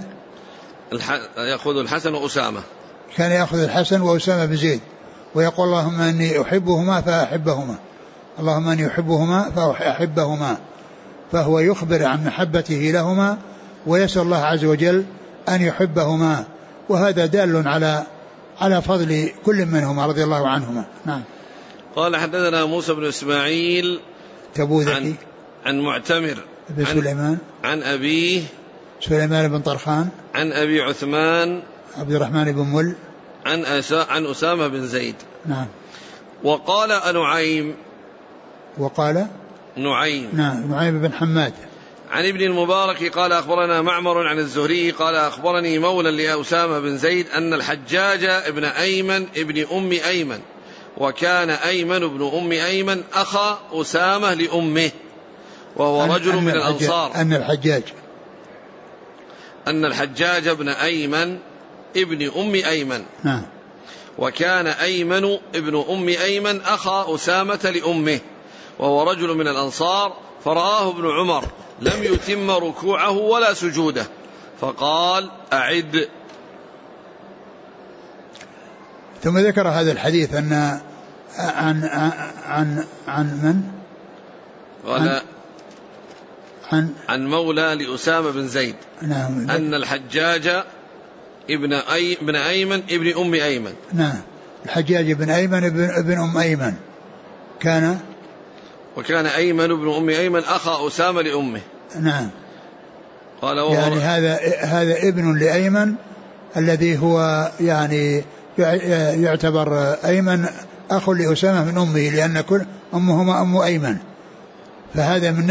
يأخذ الحسن وأسامة، كان يأخذ الحسن وأسامة بن زيد ويقول اللهم أني أحبهما فأحبهما، اللهم أني أحبهما فأحبهما، فهو يخبر عن محبته لهما ويسأل الله عز وجل أن يحبهما، وهذا دال على فضل كل منهما رضي الله عنهما. نعم. قال حدثنا موسى بن إسماعيل تبوذكي عن معتمر بن سليمان عن أبيه سليمان بن طرخان عن أبي عثمان عبد الرحمن بن مل عن أسامة بن زيد. نعم. وقال نعيم نعيم بن حماد عن ابن المبارك قال أخبرنا معمر عن الزهري قال أخبرني مولى لأسامة بن زيد أن الحجاج ابن أيمن ابن أم أيمن، وكان أيمن بن أم أيمن أخا أسامة لأمه، وهو رجل من الأنصار. أن الحجاج ابن أيمن ابن أم أيمن. نعم. وكان أيمن ابن أم أيمن أخا أسامة لأمه، وهو رجل من الأنصار، فرآه ابن عمر لم يتم ركوعه ولا سجوده فقال أعد. ثم ذكر هذا الحديث أن عن من؟ قال عن مولى لأسامة بن زيد. نعم. أن الحجاج ابن أيمن ابن أم أيمن. نعم. الحجاج ابن أيمن ابن أم أيمن وكان أيمن ابن أم أيمن أخا أسامة لأمه. نعم. قال يعني هذا ابن لأيمن الذي هو يعني يعتبر أيمن أخ لأسامة من أمه، لأن كل أمهما أم أيمن، فهذا من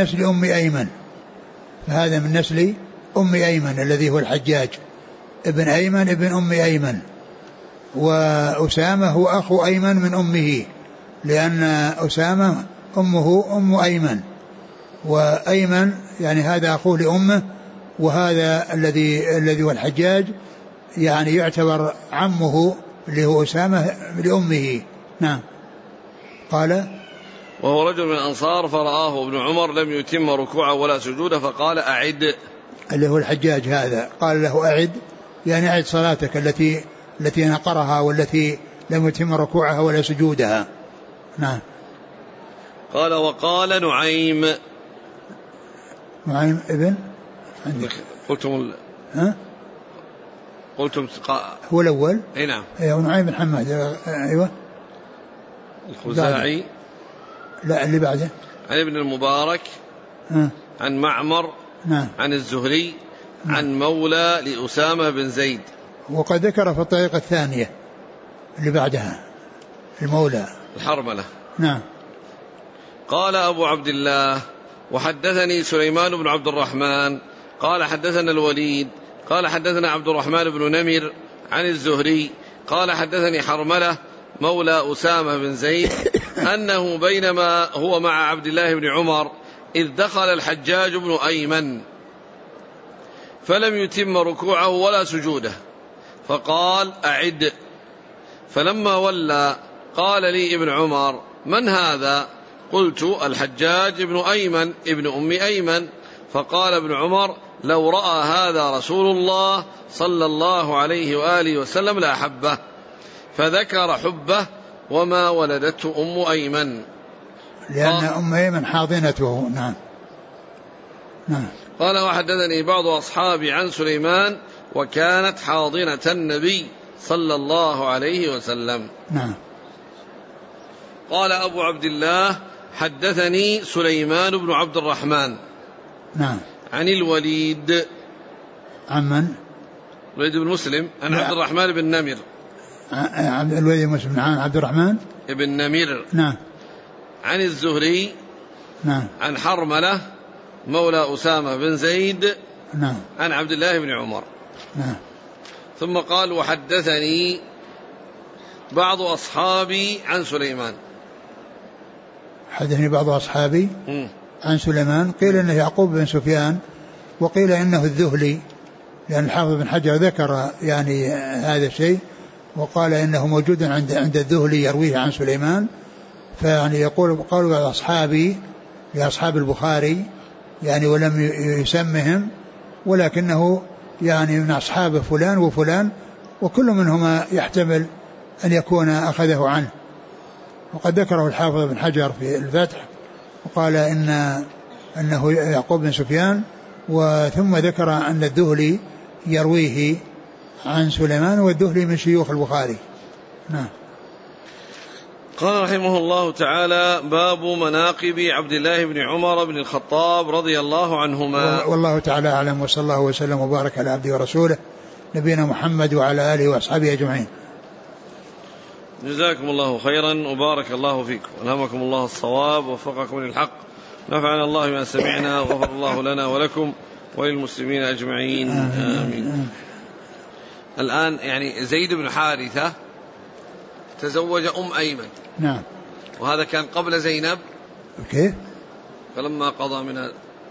نسل أم أيمن الذي هو الحجاج ابن أيمن ابن أم أيمن، وأسامة هو أخو أيمن من أمه، لأن أسامة أمه أم أيمن، وأيمن يعني هذا أخوه لأمه، وهذا الذي هو الحجاج يعني يعتبر عمه اللي هو أسامة لأمه. نعم. قال وهو رجل من الأنصار، فرآه ابن عمر لم يتم ركوعه ولا سجوده فقال أعد. اللي هو الحجاج هذا قال له أعد، يعني أعد صلاتك التي نقرها والتي لم يتم ركوعها ولا سجودها. نعم. قال وقال نعيم ابن عندك قلتم قلتم هو الأول. أي نعم. ونعيم بن حماد. أيوة. الخزاعي. لا اللي بعده. عن ابن المبارك. عن معمر. نعم. عن الزهري. عن مولى لأسامة بن زيد. وقد ذكر في الطريقة الثانية اللي بعدها المولى الحرملة. نعم. قال أبو عبد الله وحدثني سليمان بن عبد الرحمن قال حدثنا الوليد قال حدثنا عبد الرحمن بن نمر عن الزهري قال حدثني حرملة مولى أسامة بن زيد أنه بينما هو مع عبد الله بن عمر إذ دخل الحجاج بن أيمن فلم يتم ركوعه ولا سجوده فقال أعد. فلما ولى قال لي ابن عمر من هذا؟ قلت الحجاج بن أيمن ابن أم أيمن. فقال ابن عمر لو رأى هذا رسول الله صلى الله عليه وآله وسلم لأحبه. فذكر حبه وما ولدته أم أيمن لأن أم أيمن حاضنته. نعم. نعم. قال وحدثني بعض أصحابي عن سليمان وكانت حاضنة النبي صلى الله عليه وسلم. نعم. قال أبو عبد الله حدثني سليمان بن عبد الرحمن. نعم. عن الوليد. عن من؟ الوليد بن مسلم عن عبد الرحمن بن نمر. الوليد بن مسلم عن عبد الرحمن بن نمر. نعم. عن الزهري. نعم. عن حرملة مولى أسامة بن زيد. نعم. عن عبد الله بن عمر. نعم. ثم قال وحدثني بعض أصحابي عن سليمان. حدثني بعض أصحابي عن سليمان. قيل إنه يعقوب بن سفيان وقيل إنه الذهلي لأن الحافظ بن حجر ذكر يعني هذا الشيء وقال إنه موجود عند الذهلي يرويه عن سليمان. فيعني يقول قالوا بعض أصحابي لأصحاب البخاري يعني ولم يسمهم ولكنه يعني من أصحاب فلان وفلان وكل منهما يحتمل أن يكون أخذه عنه. وقد ذكره الحافظ بن حجر في الفتح وقال أنه يعقوب بن سفيان وثم ذكر أن الذهلي يرويه عن سليمان والذهلي من شيوخ البخاري. نعم. قال رحمه الله تعالى باب مناقب عبد الله بن عمر بن الخطاب رضي الله عنهما. والله تعالى أعلم وصلى الله وسلم وبارك على عبده ورسوله نبينا محمد وعلى آله وأصحابه أجمعين. جزاكم الله خيرا وبارك الله فيكم ألهمكم الله الصواب ووفقكم للحق نفعنا الله ما سمعنا وغفر الله لنا ولكم وللمسلمين أجمعين آمين. الآن يعني زيد بن حارثة تزوج أم أيمن. نعم. وهذا كان قبل زينب. كيف؟ فلما قضى منها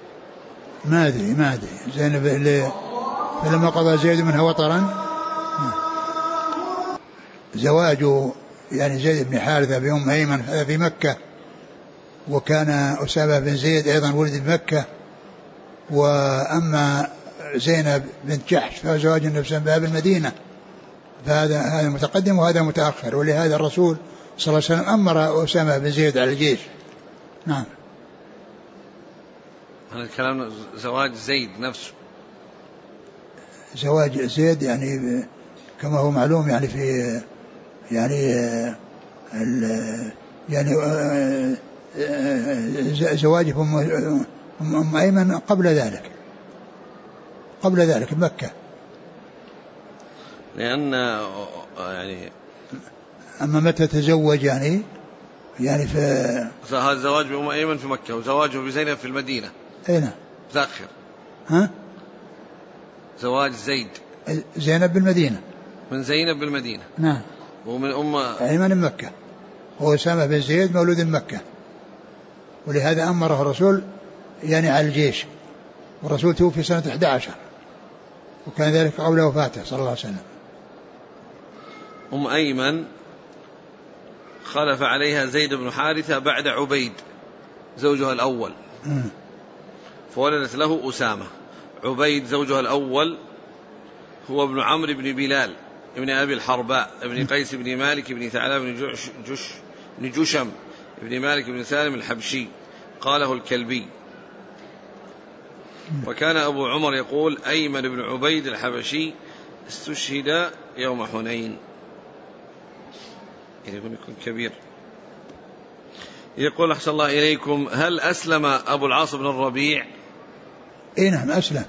ما أدري زينب فلما قضى زيد منها وطرا زواج يعني زيد بن حارثة بأم أيمن هذا في مكة وكان أسامة بن زيد أيضا ولد بمكة. وأما زينب بنت جحش فزواج النبي صلى الله عليه وسلم بالمدينة فهذا متقدم وهذا متأخر ولهذا الرسول صلى الله عليه وسلم أمر أسامة بن زيد على الجيش. نعم. هذا الكلام زواج زيد نفسه. زواج زيد يعني كما هو معلوم يعني في يعني زواج أم أيمن قبل ذلك بمكة لأن يعني أما متى تزوج يعني في هذا زواج بأم أيمن في مكة وزواجه بزينب في المدينة. أين متأخر. زواج زينب بالمدينة من زينب بالمدينة. نعم. ومن أم أيمن مكة هو أسامة بن زيد مولود مكة ولهذا أمره الرسول يعني على الجيش والرسول توفي سنة 11 وكان ذلك قبل وفاته صلى الله عليه وسلم. أم أيمن خلف عليها زيد بن حارثة بعد عبيد زوجها الأول فولدت له أسامة. عبيد زوجها الأول هو ابن عمرو بن بلال ابن أبي الحرباء ابن قيس بن مالك بن ثعلب بن جشم ابن مالك بن سالم الحبشي قاله الكلبي. وكان أبو عمر يقول أيمن بن عبيد الحبشي استشهد يوم حنين، يكون كبير. يقول أحسن الله إليكم: هل أسلم أبو العاص بن الربيع؟ إيه نعم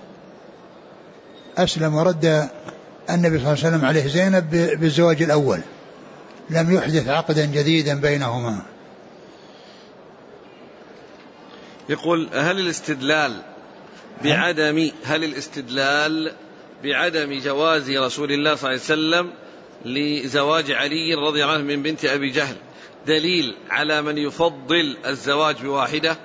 أسلم ورد النبي صلى الله عليه وسلم عليه زينب بالزواج الأول، لم يحدث عقدا جديدا بينهما. يقول: هل الاستدلال بعدم جواز رسول الله صلى الله عليه وسلم لزواج علي رضي الله عنه من بنت أبي جهل دليل على من يفضل الزواج بواحدة؟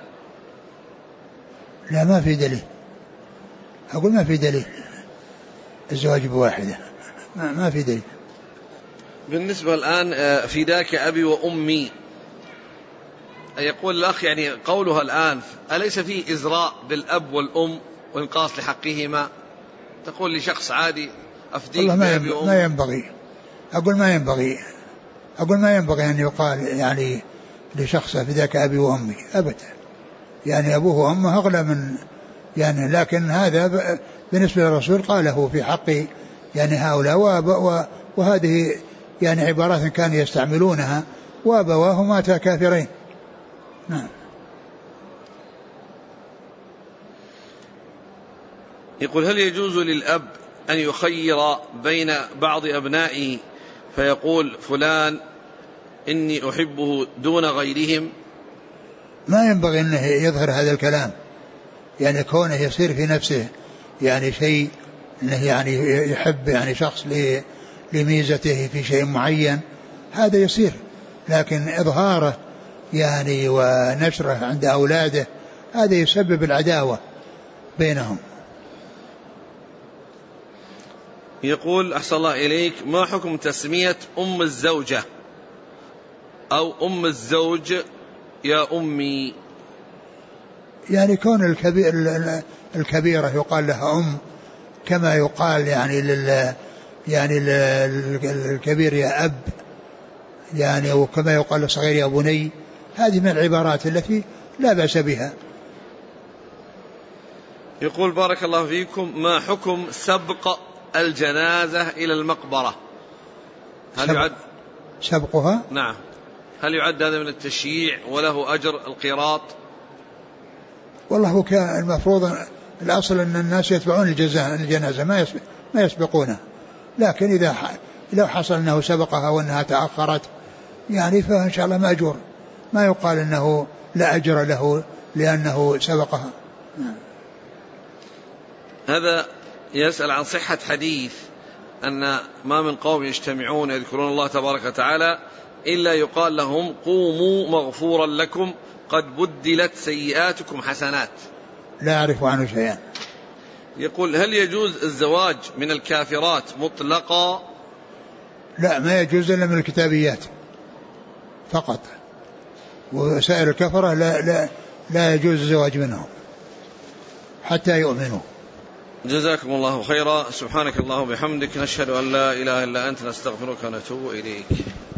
لا، ما في دليل. أقول ما في دليل الزواج بواحدة، ما في دليل. بالنسبة الآن فداك أبي وأمي، يقول الأخ يعني قولها الآن أليس فيه إزراء بالأب والأم وإنقاص لحقهما؟ تقول لشخص عادي أفديك بأبي وأمي. ما ينبغي. أقول ما ينبغي أن يقال يعني لشخص فداك أبي وأمي أبدا، يعني أبوه وأمه أغلى من يعني، لكن هذا بالنسبة للرسول قاله في حق يعني هؤلاء، وهذه يعني عبارات كانوا يستعملونها وأبواه ماتا كافرين. نعم. يقول: هل يجوز للأب أن يخير بين بعض أبنائه فيقول فلان إني أحبه دون غيرهم؟ ما ينبغي أنه يظهر هذا الكلام، يعني كونه يصير في نفسه يعني شيء أنه يعني يحب يعني شخص لميزته في شيء معين، هذا يصير، لكن إظهاره يعني ونشره عند أولاده هذا يسبب العداوة بينهم. يقول: أحسن الله إليك، ما حكم تسمية أم الزوجة أو أم الزوج يا أمي؟ يعني كون الكبيرة يقال لها أم، كما يقال يعني الكبير يا أب، يعني وكما يقال للصغير يا بني، هذه من العبارات التي لا بأس بها. يقول: بارك الله فيكم، ما حكم سبق الجنازة إلى المقبرة؟ هل يعد سبقها؟ نعم. هل يعد هذا من التشييع وله أجر القيراط؟ والله هو كان المفروض الأصل أن الناس يتبعون الجنازة ما يسبقونه، لكن إذا لو حصل أنه سبقها وأنها تأخرت يعني فإن شاء الله مأجور، ما يقال أنه لا أجر له لأنه سبقها. هذا يسأل عن صحة حديث أن ما من قوم يجتمعون يذكرون الله تبارك وتعالى إلا يقال لهم قوموا مغفورا لكم قد بدلت سيئاتكم حسنات. لا أعرف عنه شيئا. يقول: هل يجوز الزواج من الكافرات مطلقا؟ لا، ما يجوز إلا من الكتابيات فقط، وسائر الكفرة لا يجوز الزواج منهم حتى يؤمنوا. جزاكم الله خيرا. سبحانك اللهم وبحمدك، نشهد أن لا إله إلا أنت، نستغفرك ونتوب إليك.